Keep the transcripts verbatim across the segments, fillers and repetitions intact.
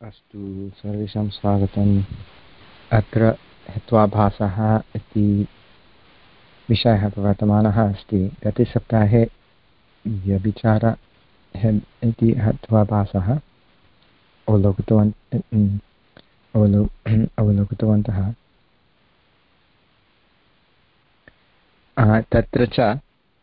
अस्तु, सर्वेषां स्वागतम्। अत्र हेत्वाभासः इति विषयः प्रवर्तमानः अस्ति। गते सप्ताहे व्यभिचार इति हेत्वाभासः अवलोकितवन् अवलो अवलोकितवन्तः। तत्र च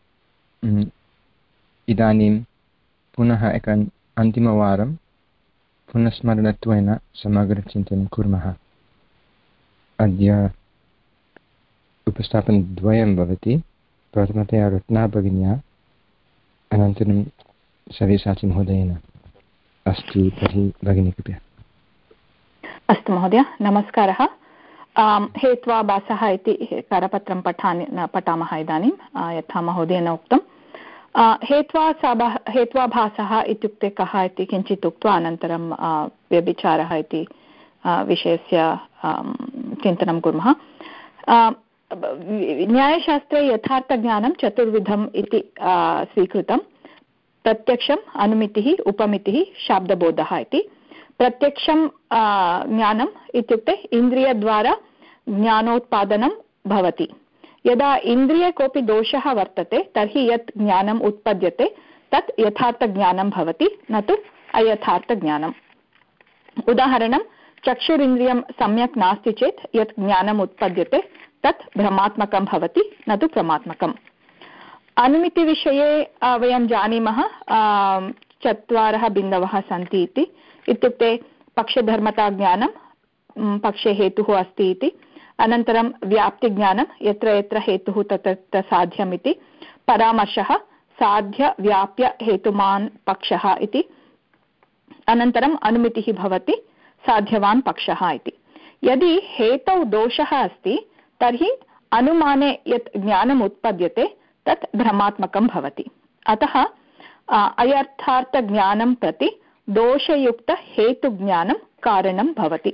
इदानीं पुनः एकम् अन्तिमवारं पुनस्मरणत्वेन समग्रचिन्तनं कुर्मः। अद्य उपस्थापनद्वयं भवति, प्रथमतया रत्ना भगिन्या, अनन्तरं सव्यसाची महोदयेन। अस्तु, तर्हि भगिनी कृपया। अस्तु महोदय, नमस्कारः। हेत्वाभासः इति करपत्रं पठामि पठामः इदानीं। यथा महोदयेन उक्तं, हेत्वा हेत्वाभासः इत्युक्ते कः इति किञ्चित् उक्त्वा अनन्तरं व्यभिचारः इति विषयस्य चिन्तनं कुर्मः। न्यायशास्त्रे यथार्थज्ञानं चतुर्विधम् इति स्वीकृतं। प्रत्यक्षम्, अनुमितिः, उपमितिः, शाब्दबोधः इति। प्रत्यक्षं ज्ञानम् इत्युक्ते इन्द्रियद्वारा ज्ञानोत्पादनं भवति। यदा इन्द्रिये कोऽपि दोषः वर्तते तर्हि यत् ज्ञानम् उत्पद्यते तत् यथार्थज्ञानं भवति, न तु अयथार्थज्ञानम्। उदाहरणं, चक्षुरिन्द्रियं सम्यक् नास्ति चेत् यत् ज्ञानम् उत्पद्यते तत् भ्रमात्मकं भवति, न तु प्रमात्मकम्। अनुमितिविषये वयं जानीमः चत्वारः बिन्दवः सन्ति इति। इत्युक्ते पक्षधर्मताज्ञानं, पक्षे हेतुः अस्ति इति। अनन्तरं व्याप्तिज्ञानं, यत्र यत्र हेतुः तत्र तत्र साध्यम् इति। परामर्शः, साध्य व्याप्य हेतुमान् पक्षः इति। अनन्तरम् अनुमितिः भवति, साध्यवान् पक्षः इति। यदि हेतौ दोषः अस्ति तर्हि अनुमाने यत् ज्ञानम् उत्पद्यते तत् भ्रमात्मकं भवति। अतः अयर्थार्थज्ञानं प्रति दोषयुक्तहेतुज्ञानं कारणं भवति।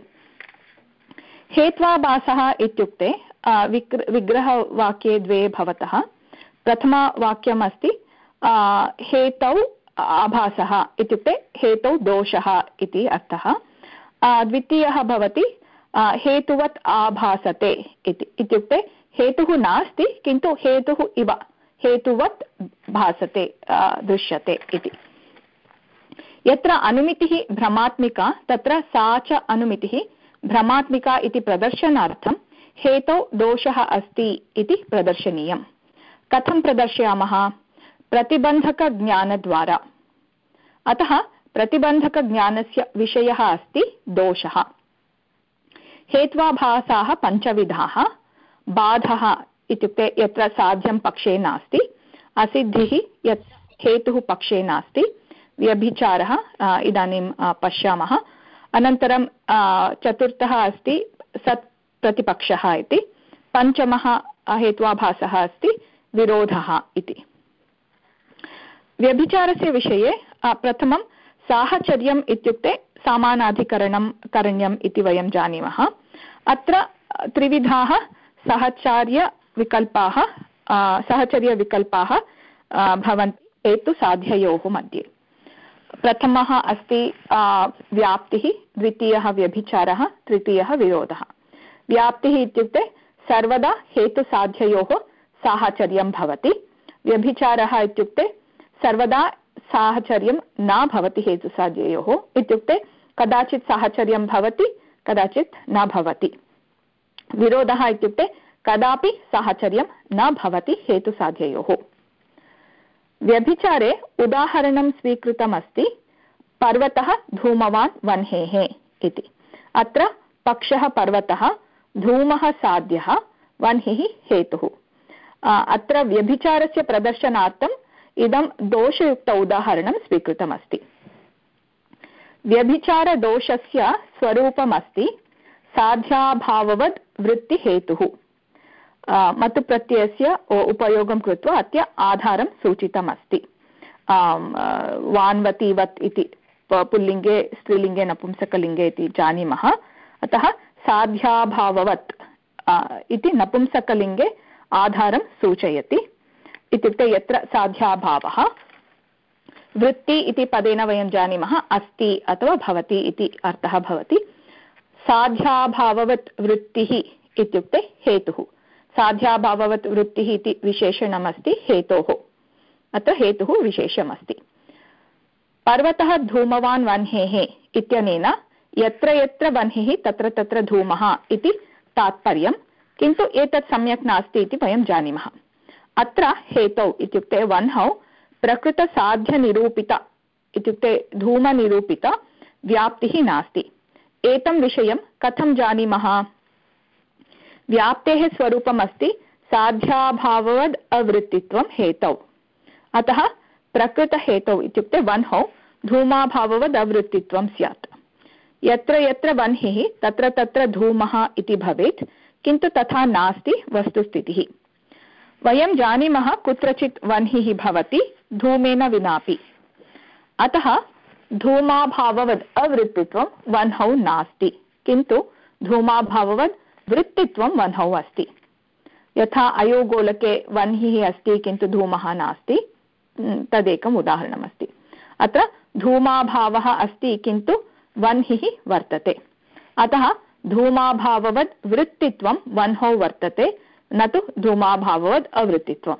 हेत्वाभासः इत्युक्ते विग्रहवाक्ये द्वे भवतः। प्रथमवाक्यम् अस्ति हेतौ आभासः इत्युक्ते हेतौ दोषः इति अर्थः। द्वितीयः भवति हेतुवत् आभासते इति। इत्युक्ते हेतुः नास्ति किन्तु हेतुः इव हेतुवत् भासते, दृश्यते इति। यत्र अनुमितिः भ्रमात्मिका तत्र सा च अनुमितिः भ्रमात्मिका इति प्रदर्शनार्थं हेतौ दोषः अस्ति इति प्रदर्शनीयम्। कथं प्रदर्शयामः? प्रतिबन्धकज्ञानद्वारा। अतः प्रतिबन्धकज्ञानस्य विषयः अस्ति दोषः। हेत्वाभासाः पञ्चविधाः। बाधः इत्युक्ते यत्र साध्यं पक्षे नास्ति, असिद्धिः यत् हेतुः पक्षे नास्ति, व्यभिचारः इदानीं पश्यामः। अनन्तरं चतुर्थः अस्ति सत् प्रतिपक्षः इति। पञ्चमः हेत्वाभासः अस्ति विरोधः इति। व्यभिचारस्य विषये प्रथमं साहचर्यम् इत्युक्ते समानाधिकरणं करणीयम् इति वयं जानीमः। अत्र त्रिविधाः सहचार्यविकल्पाः सहचर्यविकल्पाः भवन्ति हेतुसाध्ययोः मध्ये। प्रथमः अस्ति व्याप्तिः, द्वितीयः व्यभिचारः, तृतीयः विरोधः। व्याप्तिः इत्युक्ते सर्वदा हेतुसाध्ययोः साहचर्यं भवति। व्यभिचारः इत्युक्ते सर्वदा साहचर्यं न भवति हेतुसाध्ययोः, इत्युक्ते कदाचित् साहचर्यं भवति, कदाचित् न भवति। विरोधः इत्युक्ते कदापि साहचर्यं न भवति हेतुसाध्ययोः। व्यभिचारे उदाहरणं स्वीकृतमस्ति पर्वतः धूमवान् वह्नेः इति। अत्र पक्षः पर्वतः, धूमः साध्यः, वह्निः हेतुः। अत्र व्यभिचारस्य प्रदर्शनार्थम् इदं दोषयुक्त उदाहरणं स्वीकृतमस्ति। व्यभिचारदोषस्य स्वरूपमस्ति साध्याभाववद् वृत्तिहेतुः। मतुप्रत्ययस्य उपयोगं कृत्वा अद्य आधारं सूचितमस्ति। वान्वतीवत् इति पुल्लिङ्गे, स्त्रीलिङ्गे, नपुंसकलिङ्गे इति जानीमः। अतः साध्याभाववत् इति नपुंसकलिङ्गे आधारं सूचयति। इत्युक्ते यत्र साध्याभावः वृत्ति इति पदेन वयं जानीमः अस्ति अथवा भवति इति अर्थः भवति। साध्याभाववत् वृत्तिः इत्युक्ते हेतुः। साध्याभाववत् वृत्तिः इति विशेषणमस्ति हेतोः, अत्र हेतुः विशेषमस्ति। पर्वतः धूमवान् वह्नेः इत्यनेन यत्र यत्र वह्निः तत्र तत्र धूमः इति तात्पर्यं, किन्तु एतत् सम्यक् नास्ति इति वयं जानीमः। अत्र हेतौ इत्युक्ते वह्नौ प्रकृतसाध्यनिरूपित इत्युक्ते धूमनिरूपित व्याप्तिः नास्ति। एतं विषयं कथं जानीमः? व्याप्तेः स्वरूपमस्ति साध्याभाववद् अवृत्तित्वं हेतौ। अतः प्रकृतहेतौ इत्युक्ते वह्नौ धूमाभाववद् अवृत्तित्वं स्यात्। यत्र यत्र वह्निः तत्र तत्र धूमः इति भवेत्, किन्तु तथा नास्ति वस्तुस्थितिः। वयं जानीमः कुत्रचित् वह्निः भवति धूमेन विनापि। अतः धूमाभाववद् अवृत्तित्वं वह्नौ नास्ति, किन्तु धूमाभाववद् वृत्तित्वं वह्नौ अस्ति। यथा अयोगोलके वह्निः अस्ति किन्तु धूमः नास्ति, तदेकम् उदाहरणमस्ति। अत्र धूमाभावः अस्ति किन्तु वह्निः वर्तते। अतः धूमाभाववद् वृत्तित्वं वह्नौ वर्तते, न तु धूमाभाववद् अवृत्तित्वं।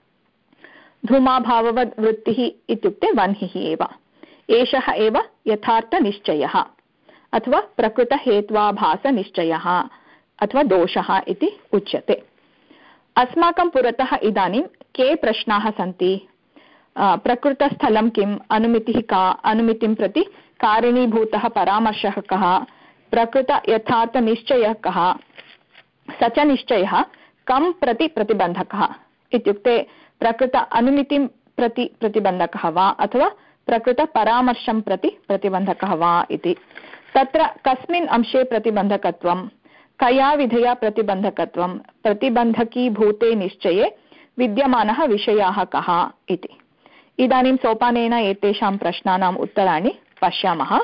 धूमाभाववद् वृत्तिः इत्युक्ते वह्निः एव। एषः एव यथार्थनिश्चयः अथवा प्रकृतहेत्वाभासनिश्चयः अथवा दोषः इति उच्यते। अस्माकं पुरतः इदानीं के प्रश्नाः सन्ति? प्रकृतस्थलं किम्? अनुमितिः का? अनुमितिं प्रति कारणीभूतः परामर्शः कः? प्रकृतयथार्थनिश्चयः कः? स च निश्चयः कं प्रति प्रतिबन्धकः? इत्युक्ते प्रकृत अनुमितिं प्रति प्रतिबन्धकः वा अथवा प्रकृतपरामर्शं प्रति प्रतिबन्धकः वा इति। तत्र कस्मिन् अंशे प्रतिबन्धकत्वं, कया विधया प्रतिबन्धकत्वं, प्रतिबन्धकीभूते निश्चये विद्यमानः विषयाः कः इति। इदानीं सोपानेन एतेषां प्रश्नानाम् उत्तराणि पश्यामः।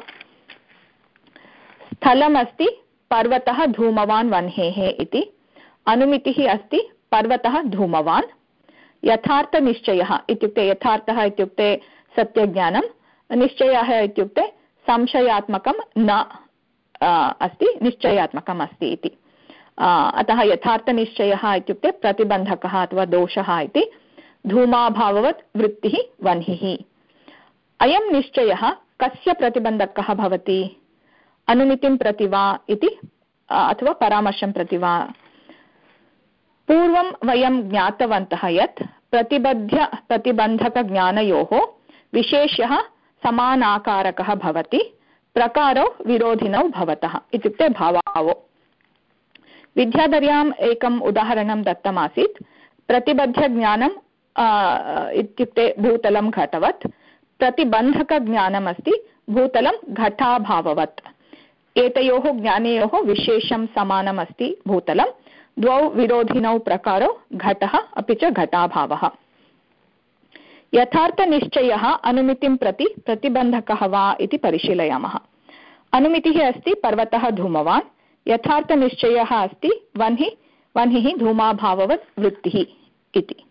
स्थलमस्ति पर्वतः धूमवान् वह्नेः इति। अनुमितिः अस्ति पर्वतः धूमवान्। यथार्थनिश्चयः इत्युक्ते यथार्थः इत्युक्ते सत्यज्ञानं, निश्चयः इत्युक्ते संशयात्मकं न अस्ति, निश्चयात्मकम् अस्ति इति। अतः यथार्थनिश्चयः इत्युक्ते प्रतिबन्धकः अथवा दोषः इति। धूमाभाववत् वृत्तिः वह्निः। अयं निश्चयः कस्य प्रतिबन्धकः भवति? अनुमितिं प्रति वा इति अथवा परामर्शं प्रति वा? पूर्वं वयं ज्ञातवन्तः यत् प्रतिबद्ध प्रतिबन्धकज्ञानयोः विशेष्यः समानाकारकः भवति, प्रकारौ विरोधिनौ भवतः इत्युक्ते भावावो। विद्याधर्याम् एकम् उदाहरणं दत्तमासीत्। प्रतिबद्धज्ञानम् इत्युक्ते भूतलं घटवत्, प्रतिबन्धकज्ञानमस्ति भूतलं घटाभाववत्। एतयोः ज्ञानयोः विशेषं समानमस्ति भूतलं, द्वौ विरोधिनौ प्रकारौ घटः अपि च घटाभावः। यथार्थनिश्चयः अनुमितिं प्रति प्रतिबन्धकः वा इति परिशीलयामः। अनुमितिः अस्ति पर्वतः धूमवान्, यथार्थनिश्चयः अस्ति वह्निः वह्निः धूमाभाववत् वृत्तिः इति।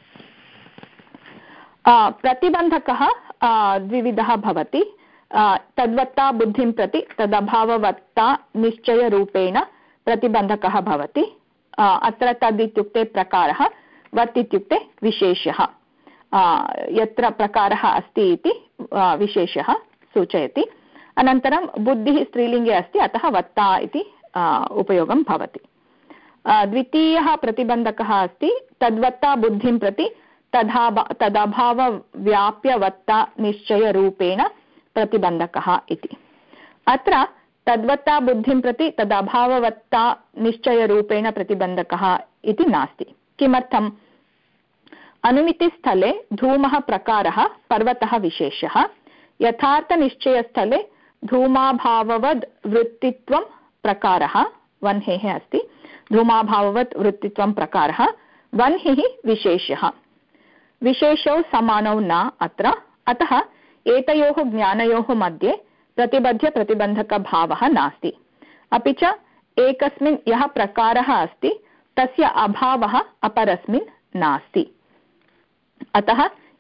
प्रतिबन्धकः द्विविधः भवति। तद्वत्ता बुद्धिं प्रति तदभाववत्ता निश्चयरूपेण प्रतिबन्धकः भवति। अत्र तद् इत्युक्ते प्रकारः, वत् इत्युक्ते विशेष्यः। यत्र प्रकारः अस्ति इति विशेषः सूचयति। अनन्तरं बुद्धिः स्त्रीलिङ्गे अस्ति, अतः वत्ता इति उपयोगं भवति। द्वितीयः प्रतिबन्धकः अस्ति तद्वत्ता बुद्धिं प्रति तथा तदभावव्याप्यवत्ता निश्चयरूपेण प्रतिबन्धकः इति। अत्र तद्वत्ता बुद्धिं प्रति तदभाववत्ता निश्चयरूपेण प्रतिबन्धकः इति नास्ति। किमर्थम्? अनुमितिस्थले धूमः प्रकारः, पर्वतः विशेषः। यथार्थनिश्चयस्थले धूमाभाववद् वृत्तित्वं प्रकारः, वह्नेः अस्ति। धूमाभाववत् वृत्तित्वं प्रकारः, वह्निः विशेष्यः। विशेषौ समानौ न अत्र, अतः एतयोः ज्ञानयोः मध्ये प्रतिबद्ध प्रतिबन्धकभावः नास्ति। अपि च एकस्मिन् यः प्रकारः अस्ति तस्य अभावः अपरस्मिन् नास्ति। अतः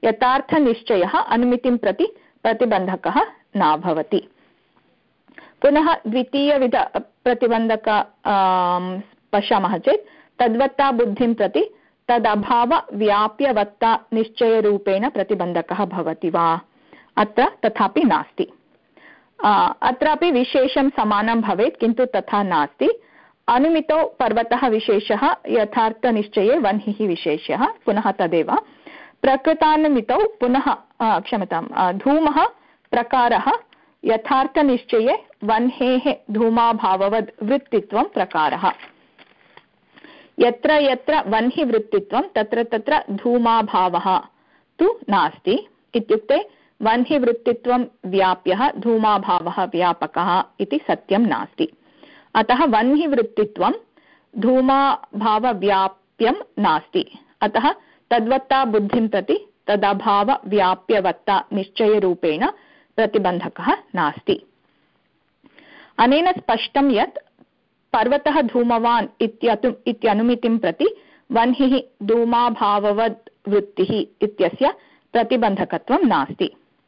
यथार्थनिश्चयः अनुमितिं प्रति प्रतिबन्धकः न भवति। पुनः द्वितीयविध प्रतिबन्धक पश्यामः चेत् तद्वत्ता बुद्धिं प्रति तदभावव्याप्यवत्ता निश्चयरूपेण प्रतिबन्धकः भवति वा? अत्र तथापि नास्ति। अत्रापि विशेषं समानं भवेत्, किन्तु तथा नास्ति। अनुमितौ पर्वतः विशेषः, यथार्थनिश्चये वह्निः विशेषः, पुनः तदेव। प्रकृतानुमितौ पुनः क्षम्यतां धूमः प्रकारः, यथार्थनिश्चये वह्नेः धूमाभाववद् वृत्तित्वं प्रकारः। यत्र यत्र वह्निवृत्तित्वं तत्र तत्र धूमाभावः तु नास्ति। इत्युक्ते वह्निवृत्तित्वं व्याप्यः, धूमाभावः व्यापकः इति सत्यं नास्ति। अतः वह्निवृत्तित्वं धूमाभावव्याप्यं नास्ति। अतः तद्वत्ता बुद्धिं प्रति तदभावव्याप्यवत्ता निश्चयरूपेण प्रतिबन्धकः नास्ति। अनेन स्पष्टं यत् पर्वतः धूमवान् इत्यनुमितिं प्रति वह्निः धूमाभाववद् वृत्तिः इत्यस्य प्रतिबन्धकत्वं नास्ति।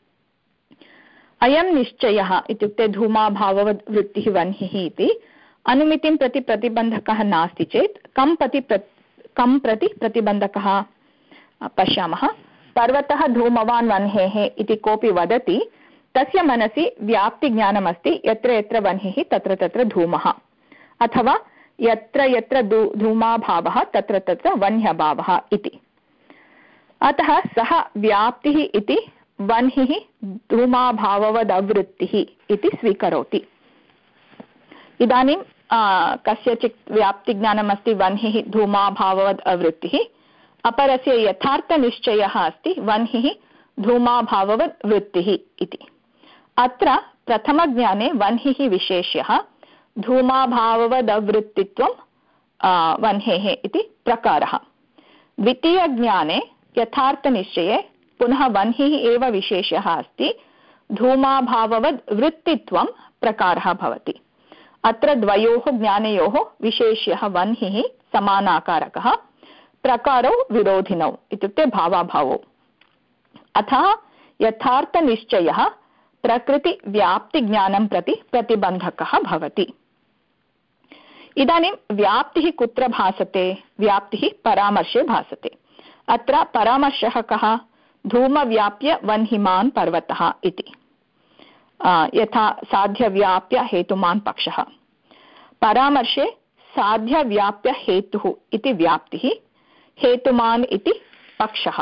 अयं निश्चयः इत्युक्ते धूमाभाववद् वृत्तिः वह्निः इति अनुमितिं प्रति प्रतिबन्धकः नास्ति चेत् कं प्रति कं प्रति प्रतिबन्धकः? पश्यामः। पर्वतः धूमवान् वह्नेः इति कोऽपि वदति, तस्य मनसि व्याप्तिज्ञानमस्ति, यत्र यत्र वह्निः तत्र तत्र धूमः, अथवा यत्र यत्र धूमाभावः तत्र तत्र वह्न्यभावः इति। अतः सः व्याप्तिः इति वह्निः धूमाभाववदवृत्तिः इति स्वीकरोति। इदानीं कस्यचित् व्याप्तिज्ञानमस्ति वह्निः धूमाभाववद् अवृत्तिः, अपरस्य यथार्थनिश्चयः अस्ति वह्निः धूमाभाववद् वृत्तिः इति। अत्र प्रथमज्ञाने वह्निः विशेष्यः, धूमाभाववदवृत्तित्वं वह्नेः इति प्रकारः। द्वितीयज्ञाने यथार्थनिश्चये पुनः वह्निः एव विशेषः अस्ति, धूमाभाववद् वृत्तित्वं प्रकारः भवति। अत्र द्वयोः ज्ञानयोः विशेष्यः वह्निः समानाकारकः, प्रकारौ विरोधिनौ इत्युक्ते भावाभावौ। अतः यथार्थनिश्चयः प्रकृतिव्याप्तिज्ञानं प्रति प्रतिबन्धकः भवति। इदानीं व्याप्तिः कुत्र भासते? व्याप्तिः परामर्शे भासते। अत्र परामर्शः कः? धूमव्याप्य वह्निमान् पर्वतः इति, यथा साध्यव्याप्य हेतुमान् पक्षः। परामर्शे साध्यव्याप्य हेतुः इति व्याप्तिः, हेतुमान् इति पक्षः।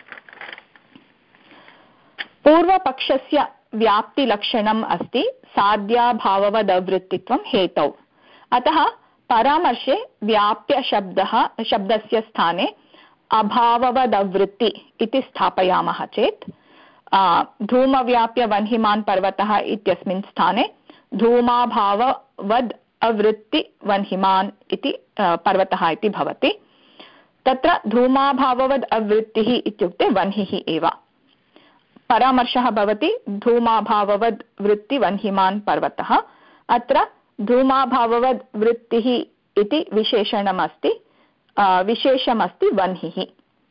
पूर्वपक्षस्य व्याप्तिलक्षणम् अस्ति साध्याभाववदवृत्तित्वं हेतौ। अतः परामर्शे व्याप्य शब्दः शब्दस्य स्थाने अभाववदवृत्ति इति स्थापयामः चेत् धूमव्याप्य वह्निमान् पर्वतः इत्यस्मिन् स्थाने धूमाभाववद् अवृत्ति वह्निमान् इति पर्वतः इति भवति। तत्र धूमाभाववद् अवृत्तिः इत्युक्ते वह्निः एव। परामर्शः भवति धूमाभाववद् वृत्ति वह्निमान् पर्वतः। अत्र धूमाभाववद् वृत्तिः इति विशेषणमस्ति, विशेषमस्ति वह्निः।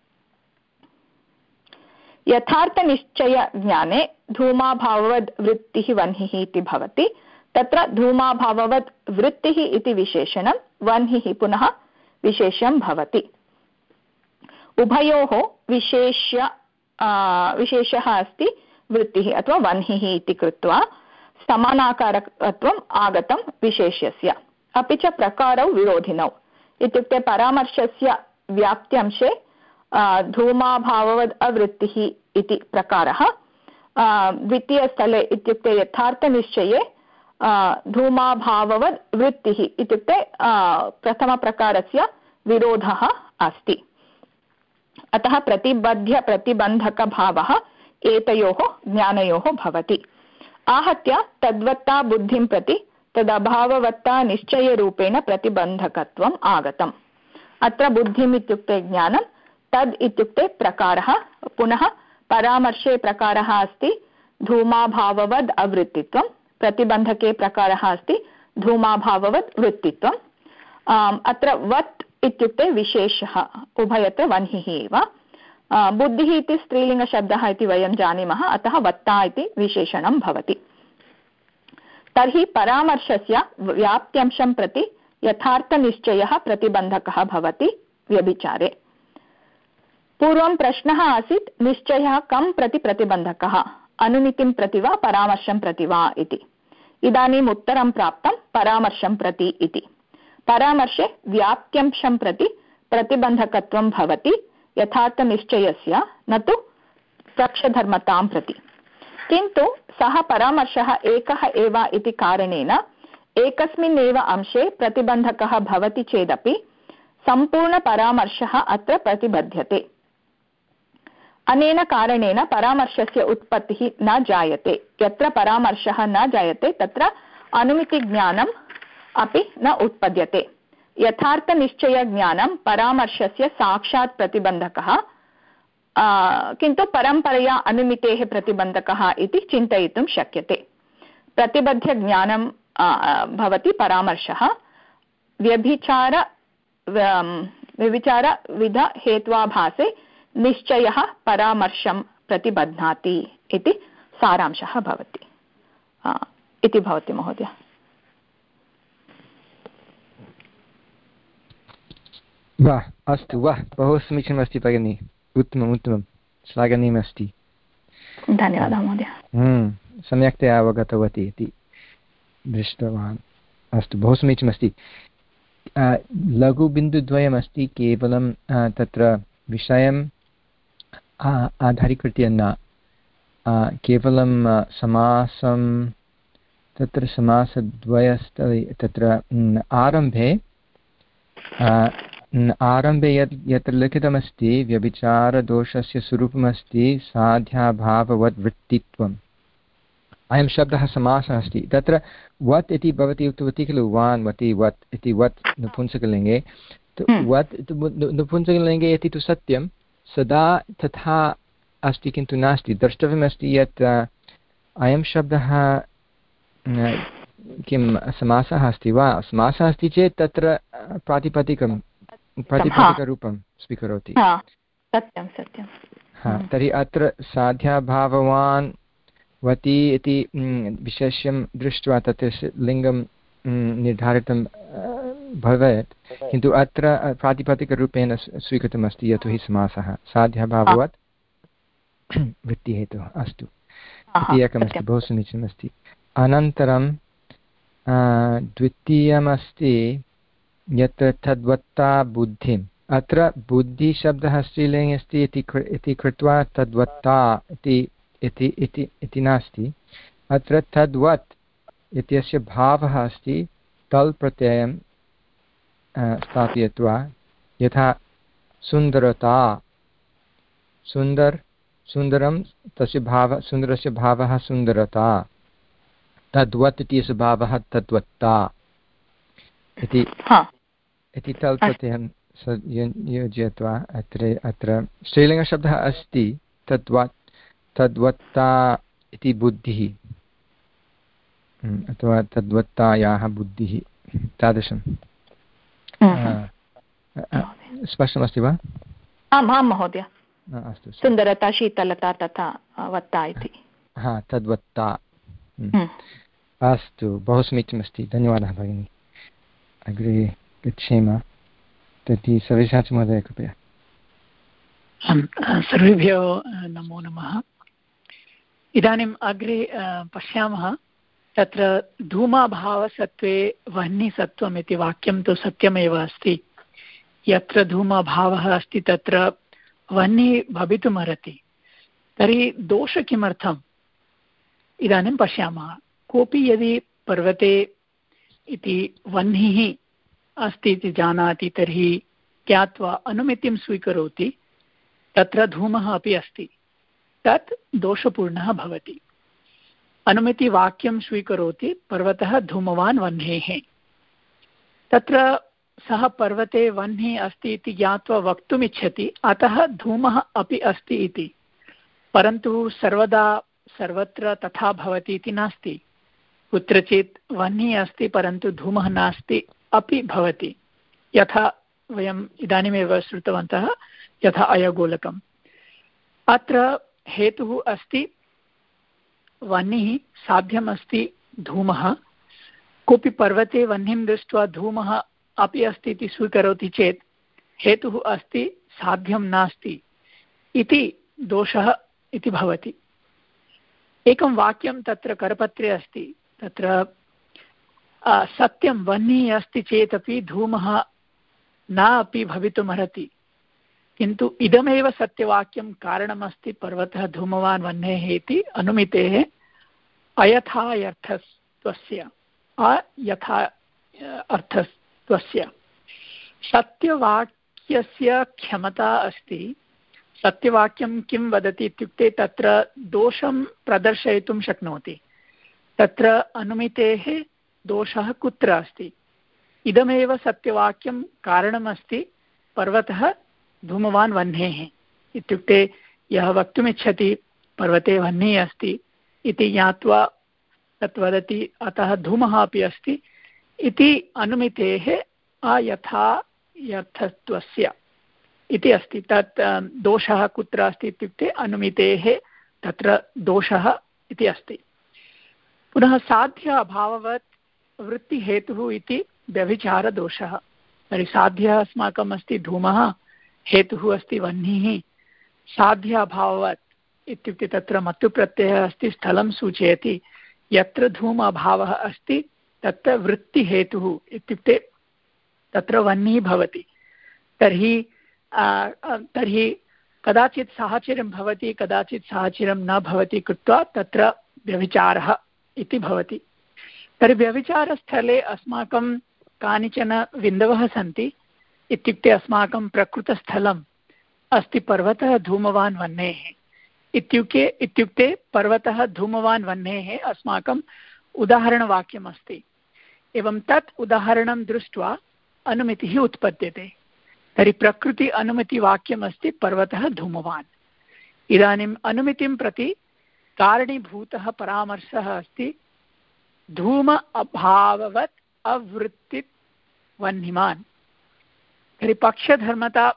यथार्थनिश्चयज्ञाने धूमाभाववद् वृत्तिः वह्निः इति भवति। तत्र धूमाभाववद् वृत्तिः इति विशेषणं, वह्निः पुनः विशेष्यं भवति। उभयोः विशेष्य विशेषः अस्ति वृत्तिः अथवा वह्निः इति कृत्वा समानाकारकत्वम् आगतं विशेष्यस्य। अपि च प्रकारौ विरोधिनौ इत्युक्ते परामर्शस्य व्याप्त्यंशे धूमाभाववद् अवृत्तिः इति प्रकारः, द्वितीयस्थले इत्युक्ते यथार्थनिश्चये धूमाभाववद् वृत्तिः इत्युक्ते प्रथमप्रकारस्य विरोधः अस्ति। अतः प्रतिबद्ध्य प्रतिबन्धकभावः एतयोः ज्ञानयोः भवति। आहत्य तद्वत्ता बुद्धिं प्रति तदभाववत्ता निश्चयरूपेण प्रतिबन्धकत्वम् आगतम्। अत्र बुद्धिम् इत्युक्ते ज्ञानं, तद् इत्युक्ते प्रकारः, पुनः परामर्शे प्रकारः अस्ति धूमाभाववद् अवृत्तित्वं, प्रतिबन्धके प्रकारः अस्ति धूमाभाववद् वृत्तित्वम्। अत्र वत् इत्युक्ते विशेषः, उभयत्र वह्निः एव। बुद्धिः इति स्त्रीलिङ्गशब्दः इति वयं जानीमः, अतः वत्ता इति विशेषणं भवति। तर्हि परामर्शस्य व्याप्त्यंशं प्रति यथार्थनिश्चयः प्रतिबन्धकः भवति व्यभिचारे। पूर्वं प्रश्नः आसीत् निश्चयः कं प्रति प्रतिबन्धकः, अनुमितिं प्रति वा परामर्शं प्रति वा इति। इदानीम् उत्तरं प्राप्तं परामर्शं प्रति इति। परामर्शे व्याप्त्यंशं प्रति प्रतिबन्धकत्वं भवति यथार्थनिश्चयस्य, न तु पक्षधर्मतां प्रति। किन्तु सः परामर्शः एकः एव इति कारणेन एकस्मिन् एव अंशे प्रतिबन्धकः भवति चेदपि सम्पूर्णपरामर्शः अत्र प्रतिबध्यते। अनेन कारणेन परामर्शस्य उत्पत्तिः न जायते। यत्र परामर्शः न जायते तत्र अनुमितिज्ञानम् अपि न उत्पद्यते। यथार्थनिश्चयज्ञानं परामर्शस्य साक्षात् प्रतिबन्धकः, किन्तु परम्परया अनुमितेः प्रतिबन्धकः इति चिन्तयितुं शक्यते। प्रतिबध्यज्ञानं भवति परामर्शः। व्यभिचार व्यभिचारविधहेत्वाभासे निश्चयः परामर्शं प्रतिबध्नाति इति सारांशः भवति इति भवति महोदय। वाह, अस्तु, वाह, बहु समीचीनमस्ति भगिनि, उत्तमम् उत्तमं, श्लाघनीयमस्ति। धन्यवादः महोदय। सम्यक्तया अवगतवती इति दृष्टवान्। अस्तु, बहु समीचीनमस्ति। लघुबिन्दुद्वयमस्ति, केवलं तत्र विषयम् आधारीकृत्य न, केवलं समासं, तत्र समासद्वयस्थले तत्र आरम्भे आरम्भे यत् यत्र लिखितमस्ति व्यभिचारदोषस्य स्वरूपमस्ति साध्याभाववद् वृत्तित्वम्। अयं शब्दः समासः अस्ति। तत्र वत् इति भवती उक्तवती खलु, वान् वति वत् इति, वत् नपुंसकलिङ्गे, वत् नपुंसकलिङ्गे इति तु सत्यं, सदा तथा अस्ति, किन्तु नास्ति। द्रष्टव्यमस्ति यत् अयं शब्दः किं समासः अस्ति वा। समासः अस्ति चेत् तत्र प्रातिपदिकं प्रातिपदिकरूपं स्वीकरोति। सत्यं सत्यं। हा, तर्हि अत्र साध्याभाववान् वति इति विशेष्यं दृष्ट्वा तत्र लिङ्गं निर्धारितं भवेत्, किन्तु अत्र प्रातिपदिकरूपेण स्वीकृतमस्ति, यतोहि समासः साध्याभाववत् वृत्तिहेतुः। अस्तु, इति एकमस्ति, बहु समीचीनमस्ति। अनन्तरं द्वितीयमस्ति यत्र तद्वत्ता बुद्धिम्। अत्र बुद्धिशब्दः स्त्रीलिङ्गे अस्ति इति कृत्वा तद्वत्ता इति नास्ति। अत्र तद्वत् इत्यस्य भावः अस्ति तल् प्रत्ययं स्थापयित्वा, यथा सुन्दरता, सुन्दर सुन्दरं तस्य भावः, सुन्दरस्य भावः सुन्दरता, तद्वत् इत्यस्य भावः तद्वत्ता इति इति तल् प्रत्ययं योजयित्वा अत्र अत्र स्त्रीलिङ्गशब्दः अस्ति तद्वत्, तद्वत्ता इति बुद्धिः अथवा तद्वत्तायाः बुद्धिः, तादृशं। स्पष्टमस्ति वा? आम् आं महोदय। अस्तु, सुन्दरता, शीतलता तथा वत्ता इति। हा, तद्वत्ता। अस्तु, बहु समीचीनमस्ति, धन्यवादः भगिनि। अग्रे गच्छेम। तर्हि सर्वेषां महोदय कृपया। सर्वेभ्यो नमो नमः। इदानीम् अग्रे पश्यामः, तत्र धूमाभावसत्त्वे वह्निसत्त्वम् इति वाक्यं तु सत्यमेव अस्ति। यत्र धूमाभावः अस्ति तत्र वह्निः भवितुमर्हति। तर्हि दोषः किमर्थम् इदानीं पश्यामः। कोऽपि यदि पर्वते इति वह्निः अस्ति इति जानाति, तर्हि ज्ञात्वा अनुमितिं स्वीकरोति, तत्र धूमः अपि अस्ति, तत् दोषपूर्णः भवति। अनुमितिवाक्यं स्वीकरोति, पर्वतः धूमवान् वह्नेः, तत्र सः पर्वते वह्निः अस्ति इति ज्ञात्वा वक्तुमिच्छति, अतः धूमः अपि अस्ति इति। परन्तु सर्वदा सर्वत्र तथा भवति इति नास्ति। कुत्रचित् वह्निः अस्ति परन्तु धूमः नास्ति अपि भवति। यथा वयम् इदानीमेव श्रुतवन्तः, यथा अयगोलकं अत्र हेतुः अस्ति वह्निः, साध्यमस्ति धूमः। कोऽपि पर्वते वह्निं दृष्ट्वा धूमः अपि अस्ति इति स्वीकरोति चेत् हेतुः अस्ति, साध्यं नास्ति इति दोषः इति भवति। एकं वाक्यं तत्र करपत्रे अस्ति, तत्र सत्यं वह्निः अस्ति चेदपि धूमः न अपि भवितुमर्हति, किन्तु इदमेव सत्यवाक्यं कारणमस्ति पर्वतः धूमवान् वह्नेः इति अनुमितेः अयथार्थत्वस्य अयथा अर्थत्वस्य। सत्यवाक्यस्य क्षमता अस्ति। सत्यवाक्यं किं वदति इत्युक्ते तत्र दोषं प्रदर्शयितुं शक्नोति। तत्र अनुमितेः दोषः कुत्र अस्ति? इदमेव सत्यवाक्यं कारणमस्ति पर्वतः धूमवान् वह्नेः इत्युक्ते यः वक्तुमिच्छति पर्वते वह्निः अस्ति इति ज्ञात्वा तत् वदति, अतः धूमः अपि अस्ति इति अनुमितेः अयथार्थत्वस्य इति अस्ति। तत् दोषः कुत्र अस्ति इत्युक्ते अनुमितेः तत्र दोषः इति अस्ति। पुनः साध्य अभाववत् वृत्तिहेतुः इति व्यभिचारदोषः। तर्हि साध्यः अस्माकम् अस्ति धूमः, हेतुः अस्ति वह्निः। साध्य अभाववत् इत्युक्ते तत्र मतुप्रत्ययः अस्ति, स्थलं सूचयति। यत्र धूम अभावः अस्ति तत्र वृत्तिहेतुः इत्युक्ते तत्र वह्निः भवति। तर्हि तर्हि कदाचित् साहचर्यं भवति, कदाचित् साहचर्यं न भवति कृत्वा तत्र व्यभिचारः इति भवति। तर्हि व्यभिचारस्थले अस्माकं कानिचन बिन्दवः सन्ति। इत्युक्ते अस्माकं प्रकृतस्थलम् अस्ति पर्वतः धूमवान् वह्नेः इत्युक्ते इत्युक्ते पर्वतः धूमवान् वह्नेः अस्माकम् उदाहरणवाक्यमस्ति। एवं तत् उदाहरणं दृष्ट्वा अनुमितिः उत्पद्यते। तर्हि प्रकृति अनुमितिवाक्यमस्ति पर्वतः धूमवान्। इदानीम् अनुमितिं प्रति कारणीभूतः परामर्शः अस्ति धूम अभाववत् अवृत्तित् वह्निमान्। तर्हि पक्षधर्मता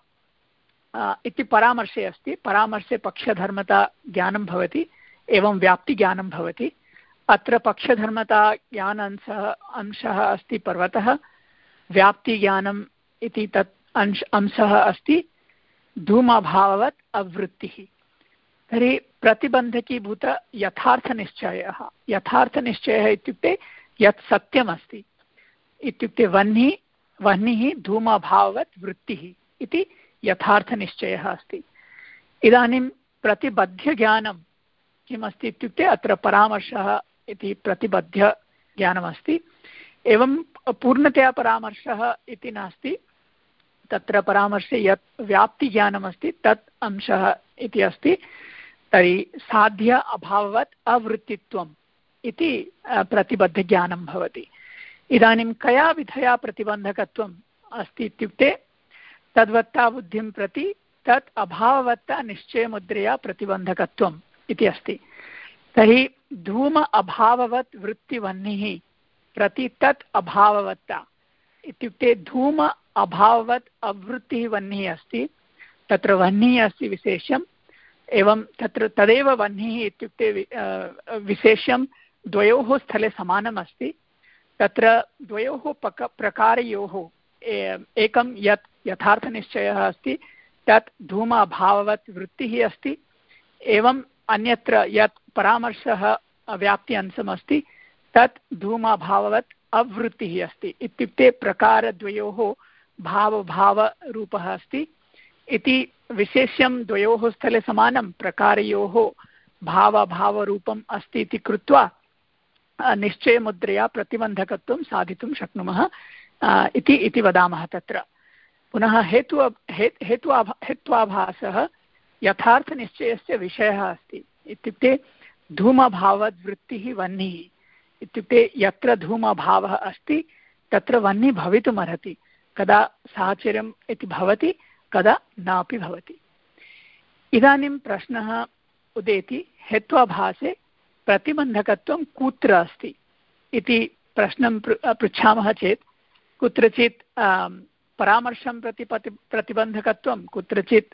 इति परामर्शे अस्ति। परामर्शे पक्षधर्मता ज्ञानं भवति, एवं व्याप्तिज्ञानं भवति। अत्र पक्षधर्मता ज्ञान अंशः अंशः अस्ति पर्वतः, व्याप्तिज्ञानम् इति तत् अंश अंशः अस्ति धूमाभाववत् अवृत्तिः। तर्हि प्रतिबन्धकीभूत यथार्थनिश्चयः। यथार्थनिश्चयः इत्युक्ते यत् सत्यमस्ति, इत्युक्ते वह्निः वह्निः धूमाभाववत् वृत्तिः इति यथार्थनिश्चयः अस्ति। इदानीं प्रतिबद्धज्ञानं किमस्ति इत्युक्ते अत्र परामर्शः इति प्रतिबद्धज्ञानमस्ति। एवं पूर्णतया परामर्शः इति नास्ति, तत्र परामर्शे यत् व्याप्तिज्ञानमस्ति तत् अंशः इति अस्ति। तर्हि साध्य अभाववत् अवृत्तित्वम् इति प्रतिबद्धज्ञानं भवति। इदानीं कया विधया प्रतिबन्धकत्वम् अस्ति इत्युक्ते तद्वत्ता बुद्धिं प्रति तत् अभाववत्ता निश्चयमुद्रया प्रतिबन्धकत्वम् इति अस्ति। तर्हि धूम अभाववत् वृत्तिवह्निः प्रति तत् अभाववत्ता इत्युक्ते धूम अभाववत् अवृत्तिः वह्निः अस्ति। तत्र वह्निः अस्ति विशेष्यम्, एवं तत्र तदेव वह्निः इत्युक्ते विशेष्यं द्वयोः स्थले समानम् अस्ति। तत्र द्वयोः पक प्रकारयोः एकं यत् यथार्थनिश्चयः अस्ति तत् धूम अभाववत् वृत्तिः अस्ति। एवं अन्यत्र यत् परामर्शः व्याप्ति अंशमस्ति तत् धूम अभाववत् अवृत्तिः अस्ति। इत्युक्ते प्रकारद्वयोः भावभावरूपः अस्ति इति विशेष्यं द्वयोः स्थले समानं, प्रकारयोः भावभावरूपम् अस्ति इति कृत्वा निश्चयमुद्रया प्रतिबन्धकत्वं साधितुं शक्नुमः इति इति वदामः। तत्र पुनः हेतु हे हेतु हेत्वाभासः यथार्थनिश्चयस्य विषयः अस्ति। इत्युक्ते धूमभावद्वृत्तिः वह्निः इत्युक्ते यत्र धूमभावः अस्ति तत्र वह्निः भवितुमर्हति। कदा साहचर्यम् इति भवति, कदा नापि भवति। इदानीं प्रश्नः उदेति, हेत्वाभासे प्रतिबन्धकत्वं कुत्र अस्ति इति प्रश्नं पृच्छामः चेत् कुत्रचित् परामर्शं प्रति प्रतिबन्धकत्वं, कुत्रचित्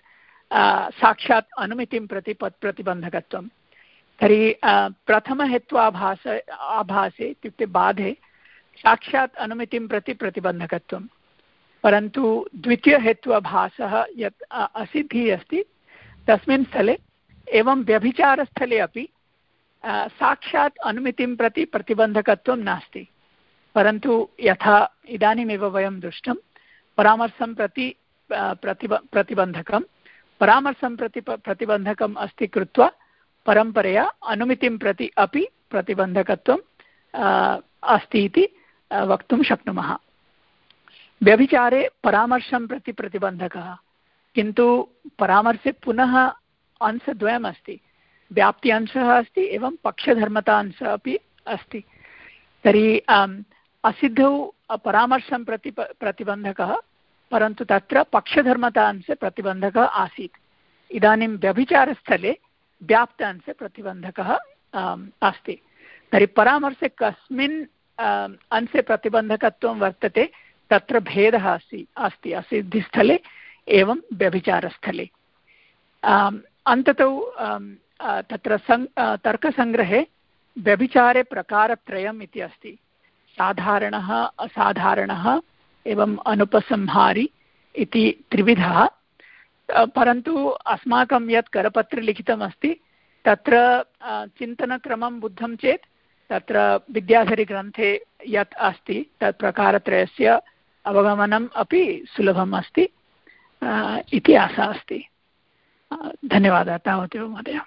साक्षात् अनुमितिं प्रति पत् प्रतिबन्धकत्वं। तर्हि प्रथमहेत्वाभास आभासे इत्युक्ते बाधे साक्षात् अनुमितिं प्रति प्रतिबन्धकत्वं, परन्तु द्वितीयहेत्वाभासः यत् असिद्धिः अस्ति तस्मिन् स्थले एवं व्यभिचारस्थले अपि साक्षात् अनुमितिं प्रति प्रतिबन्धकत्वं नास्ति, परन्तु यथा इदानीमेव वयं दृष्टं परामर्शं प्रति प्रतिब प्रतिबन्धकं परामर्शं प्रति प्रतिबन्धकम् अस्ति कृत्वा परम्परया अनुमितिं प्रति अपि प्रतिबन्धकत्वं अस्ति इति वक्तुं शक्नुमः। व्यभिचारे परामर्शं प्रति प्रतिबन्धकः, किन्तु परामर्शे पुनः अंशद्वयम् अस्ति, व्याप्ति अंशः अस्ति एवं पक्षधर्मता अंशः अपि अस्ति। तर्हि असिद्धौ परामर्शं प्रति प्रतिबन्धकः, परन्तु तत्र पक्षधर्मता अंशे प्रतिबन्धकः आसीत्। इदानीं व्यभिचारस्थले व्याप्त अंशे प्रतिबन्धकः अस्ति। तर्हि परामर्शे कस्मिन् अंशे प्रतिबन्धकत्वं वर्तते तत्र भेदः अस्ति अस्ति असिद्धिस्थले एवं व्यभिचारस्थले। अन्ततो तत्र सं तर्कसङ्ग्रहे व्यभिचारे प्रकारत्रयम् इति अस्ति, साधारणः असाधारणः एवं अनुपसंहारी इति त्रिविधः। परन्तु अस्माकं यत् करपत्रे लिखितमस्ति तत्र चिन्तनक्रमं बुद्धं चेत् तत्र विद्याधरीग्रन्थे यत् अस्ति तत् प्रकारत्रयस्य अवगमनम् अपि सुलभम् अस्ति इति आशा अस्ति। धन्यवादः। तावदेव महोदय।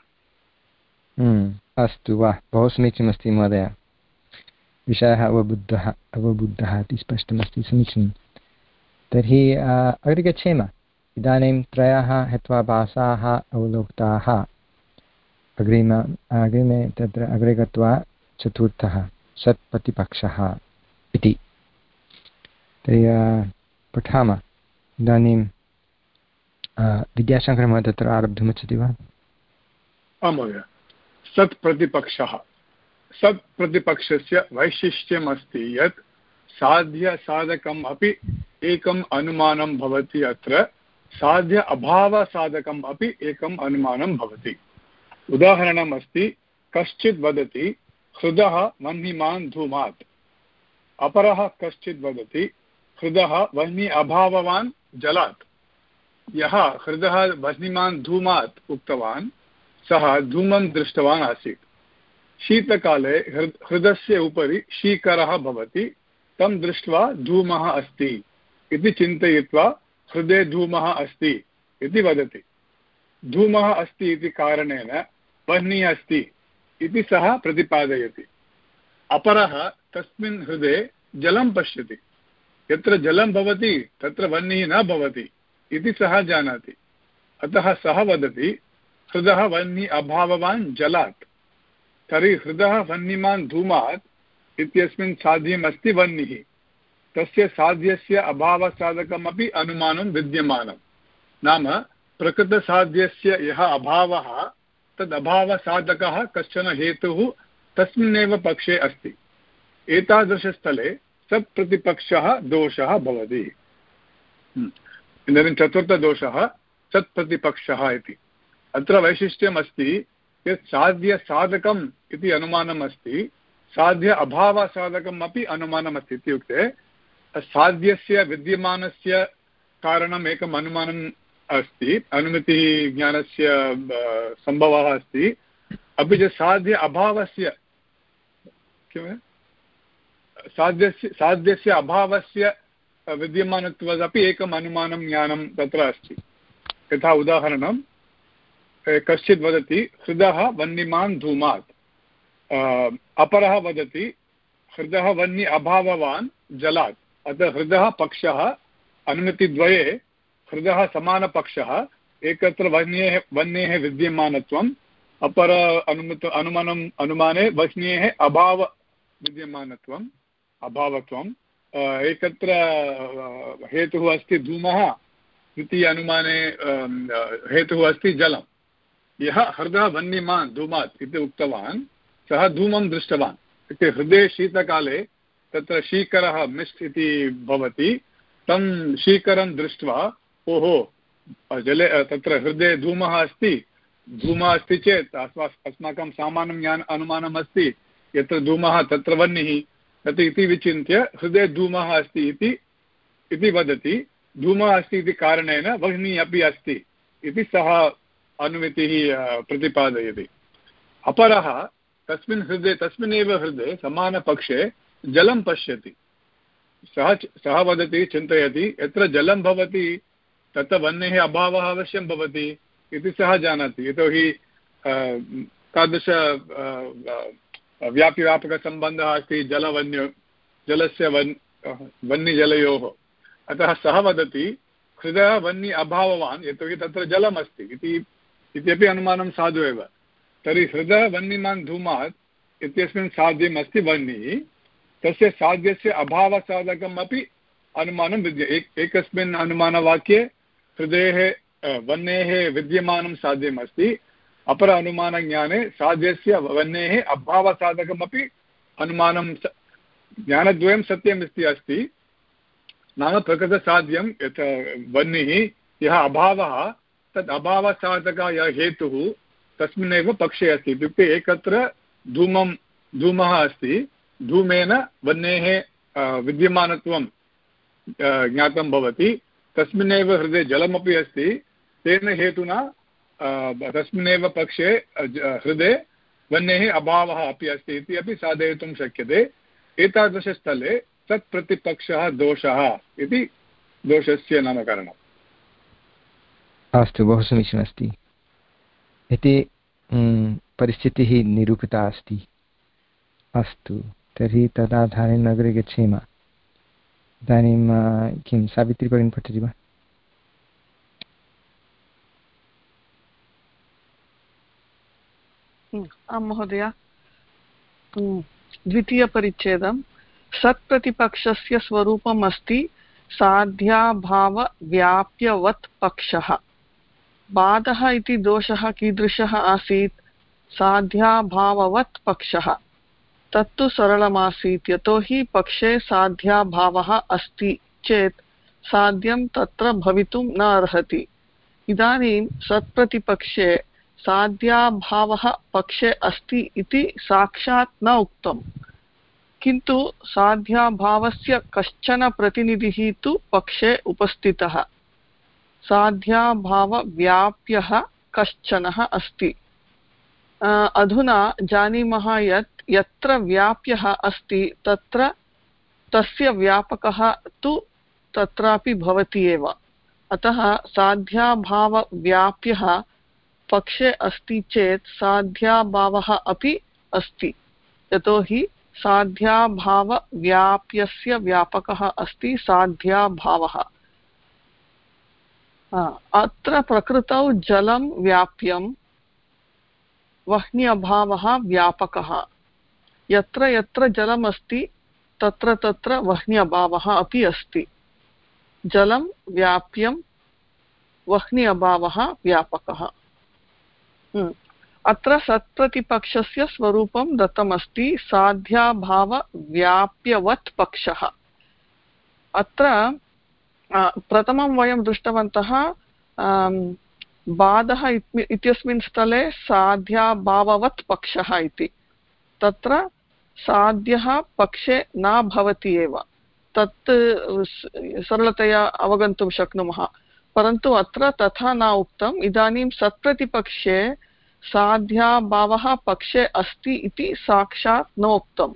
अस्तु वा, बहु समीचीनमस्ति महोदय, विषयः अवबुद्धः अवबुद्धः इति स्पष्टमस्ति, समीचीनं। तर्हि अग्रे गच्छेम। इदानीं त्रयः हेत्वाभासाः अवलोकिताः। अग्रिम अग्रिमे तत्र अग्रे गत्वा चतुर्थः सत्प्रतिपक्षः इति। तर्हि पठामः। इदानीं विद्याशङ्करमहोदय तत्र आरब्धुमिच्छति वा? आं महोदय। सत्प्रतिपक्षः। सत्प्रतिपक्षस्य वैशिष्ट्यम् अस्ति यत् साध्यसाधकम् अपि एकम् अनुमानं भवति। अत्र साध्य अभावसाधकम् अपि एकम् अनुमानं भवति। उदाहरणम् अस्ति, कश्चित् वदति हृदः वह्निमान् धूमात्, अपरः कश्चित् वदति हृदः वह्नि अभाववान् जलात्। यः हृदः वह्निमान् धूमात् उक्तवान् सः धूमं दृष्टवान् आसीत्। शीतकाले हृदस्य उपरि शीकरः भवति, तं दृष्ट्वा धूमः अस्ति इति चिन्तयित्वा हृदे धूमः अस्ति इति वदति। धूमः अस्ति इति कारणेन वह्निः अस्ति इति सः प्रतिपादयति। अपरः तस्मिन् हृदे जलं पश्यति, यत्र जलं भवति तत्र वह्निः न भवति इति सः जानाति। अतः सः वदति हृदः वह्नि अभाववान् जलात्। तर्हि हृदः वह्निमान् धूमात् इत्यस्मिन् साध्यम् अस्ति वह्निः, तस्य साध्यस्य अभावसाधकमपि अनुमानं विद्यमानं। नाम प्रकृतसाध्यस्य यः अभावः तद् अभावसाधकः कश्चन हेतुः तस्मिन्नेव पक्षे अस्ति। एतादृशस्थले सत्प्रतिपक्षः दोषः भवति। इदानीं चतुर्थदोषः सत्प्रतिपक्षः इति। अत्र वैशिष्ट्यम् अस्ति यत् साध्यसाधकम् इति अनुमानम् अस्ति, साध्य अभावसाधकम् अपि अनुमानम् अस्ति। इत्युक्ते साध्यस्य विद्यमानस्य कारणम् एकम् अनुमानम् अस्ति, अनुमितिः ज्ञानस्य सम्भवः अस्ति, अपि च साध्य अभावस्य किं साध्यस्य साध्यस्य अभावस्य विद्यमानत्वादपि एकम् अनुमानं ज्ञानं तत्र अस्ति। यथा उदाहरणं, कश्चित् वदति हृदः वह्निमान् धूमात्, अपरः वदति हृदः वह्नि अभाववान् जलात्। अतः हृदः पक्षः अनुमितिद्वये हृदः समानपक्षः, एकत्र वह्नेः वह्नेः विद्यमानत्वम्, अपर अनुमित अनुमानम् अनुमाने वह्नेः अभाव विद्यमानत्वम् अभावत्वम्, एकत्र हेतुः अस्ति धूमः, द्वितीय अनुमाने हेतुः अस्ति जलं। यः हृदः वह्निमान् धूमात् इति उक्तवान् सः धूमं दृष्टवान्। इति हृदये शीतकाले तत्र शीकरः मिस्ट् इति भवति, तं शीकरं दृष्ट्वा ओहो जले तत्र हृदये धूमः अस्ति, धूमः अस्ति चेत् अस्माकं सामान्यं ज्ञान अनुमानम् अस्ति यत्र धूमः तत्र वह्निः तत् इति विचिन्त्य हृदये धूमः अस्ति इति इति वदति। धूमः अस्ति इति कारणेन वह्निः अपि अस्ति इति सः अनुमितिः प्रतिपादयति। अपरः तस्मिन् हृदये तस्मिन्नेव हृदये समानपक्षे जलं पश्यति। सः सः वदति चिन्तयति यत्र जलं भवति तत्र वह्नेः अभावः अवश्यं भवति इति सः जानाति, यतोहि तादृश व्याप्यव्यापकसम्बन्धः अस्ति जलवन्य जलस्य वन् वह्निजलयोः। अतः सः वदति हृदयः वह्नि अभाववान् यतोहि तत्र जलमस्ति इति इत्यपि अनुमानं साधु एव। तर्हि हृदयः वह्निमान् धूमात् इत्यस्मिन् साध्यम् अस्ति वह्निः, तस्य साध्यस्य अभावसाधकम् अपि अनुमानं विद्यते। एक एकस्मिन् अनुमानवाक्ये हृदयेः वह्नेः विद्यमानं साध्यम् अस्ति, अपर अनुमानज्ञाने साध्यस्य वह्नेः अभावसाधकमपि अनुमानं ज्ञानद्वयं सत्यमिति अस्ति। नाम प्रकृतसाध्यं यत् वह्निः यः अभावः तद् अभावसाधकः यः हेतुः तस्मिन्नेव पक्षे अस्ति। इत्युक्ते एकत्र धूमं धूमः अस्ति, धूमेन वह्नेः विद्यमानत्वं ज्ञातं भवति, तस्मिन्नेव हृदये जलमपि अस्ति, तेन हेतुना तस्मिन्नेव पक्षे हृदये वह्नेः अभावः अपि अस्ति इति अपि साधयितुं शक्यते। एतादृशस्थले तत्प्रतिपक्षः दोषः इति दोषस्य नामकरणम्। अस्तु, बहु समीचीनमस्ति। इति परिस्थितिः निरूपिता अस्ति। अस्तु, तर्हि तदाधारेण अग्रे गच्छेम। इदानीं किं सावित्री भगिनी पठति वा? आं महोदय। द्वितीयपरिच्छेदं सत्प्रतिपक्षस्य स्वरूपम् अस्ति साध्याभावव्याप्यवत् पक्षः। बाधः इति दोषः कीदृशः आसीत्? साध्याभाववत् पक्षः। तत्तु सरलमासीत्, यतोहि पक्षे साध्याभावः अस्ति चेत् साध्यं तत्र भवितुं न अर्हति। इदानीं सत्प्रतिपक्षे साध्याभावः पक्षे अस्ति इति साक्षात् न उक्तम्, किन्तु साध्याभावस्य कश्चन प्रतिनिधिः तु पक्षे उपस्थितः। साध्याभावव्याप्यः कश्चनः अस्ति। अधुना जानीमः यत् यत्र व्याप्यः अस्ति तत्र तस्य व्यापकः तु तत्रापि भवति एव। अतः साध्याभावव्याप्यः पक्षे अस्ति चेत् साध्याभावः अपि अस्ति, यतोहि साध्याभावव्याप्यस्य व्यापकः अस्ति साध्याभावः। अत्र प्रकृतौ जलं व्याप्यं, वह्न्यभावः व्यापकः। यत्र यत्र जलमस्ति तत्र तत्र वह्न्यभावः अपि अस्ति। जलं व्याप्यं, वह्न्यभावः व्यापकः। अत्र सत्प्रतिपक्षस्य स्वरूपं दत्तमस्ति साध्याभावव्याप्यवत् पक्षः। अत्र प्रथमं वयं दृष्टवन्तः बाधः इत्यस्मिन् स्थले साध्याभाववत् पक्षः इति। तत्र साध्यः पक्षे न भवति एव, तत् सरलतया अवगन्तुं शक्नुमः। परन्तु अत्र तथा न उक्तम्। इदानीं सत्प्रतिपक्षे साध्याभावः पक्षे अस्ति इति साक्षात् न उक्तम्,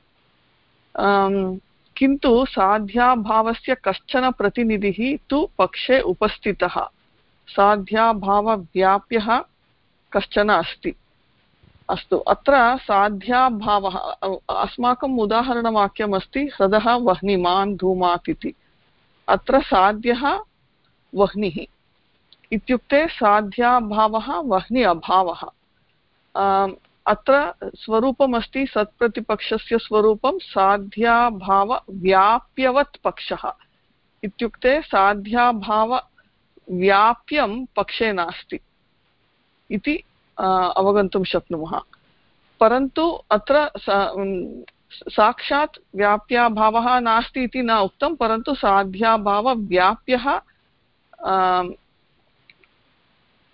किन्तु साध्याभावस्य कश्चन प्रतिनिधिः तु पक्षे उपस्थितः। साध्याभावव्याप्यः कश्चन अस्ति। अस्तु, अत्र साध्याभावः, अस्माकम् उदाहरणवाक्यमस्ति हृदः वह्निमान् धूमात् इति। अत्र साध्यः वह्निः इत्युक्ते साध्याभावः वह्नि अभावः। अत्र स्वरूपमस्ति सत्प्रतिपक्षस्य स्वरूपं साध्याभावव्याप्यवत् पक्षः इत्युक्ते साध्याभावव्याप्यं पक्षे नास्ति इति अवगन्तुं शक्नुमः। परन्तु अत्र साक्षात् व्याप्याभावः नास्ति इति न उक्तं, परन्तु साध्याभावव्याप्यः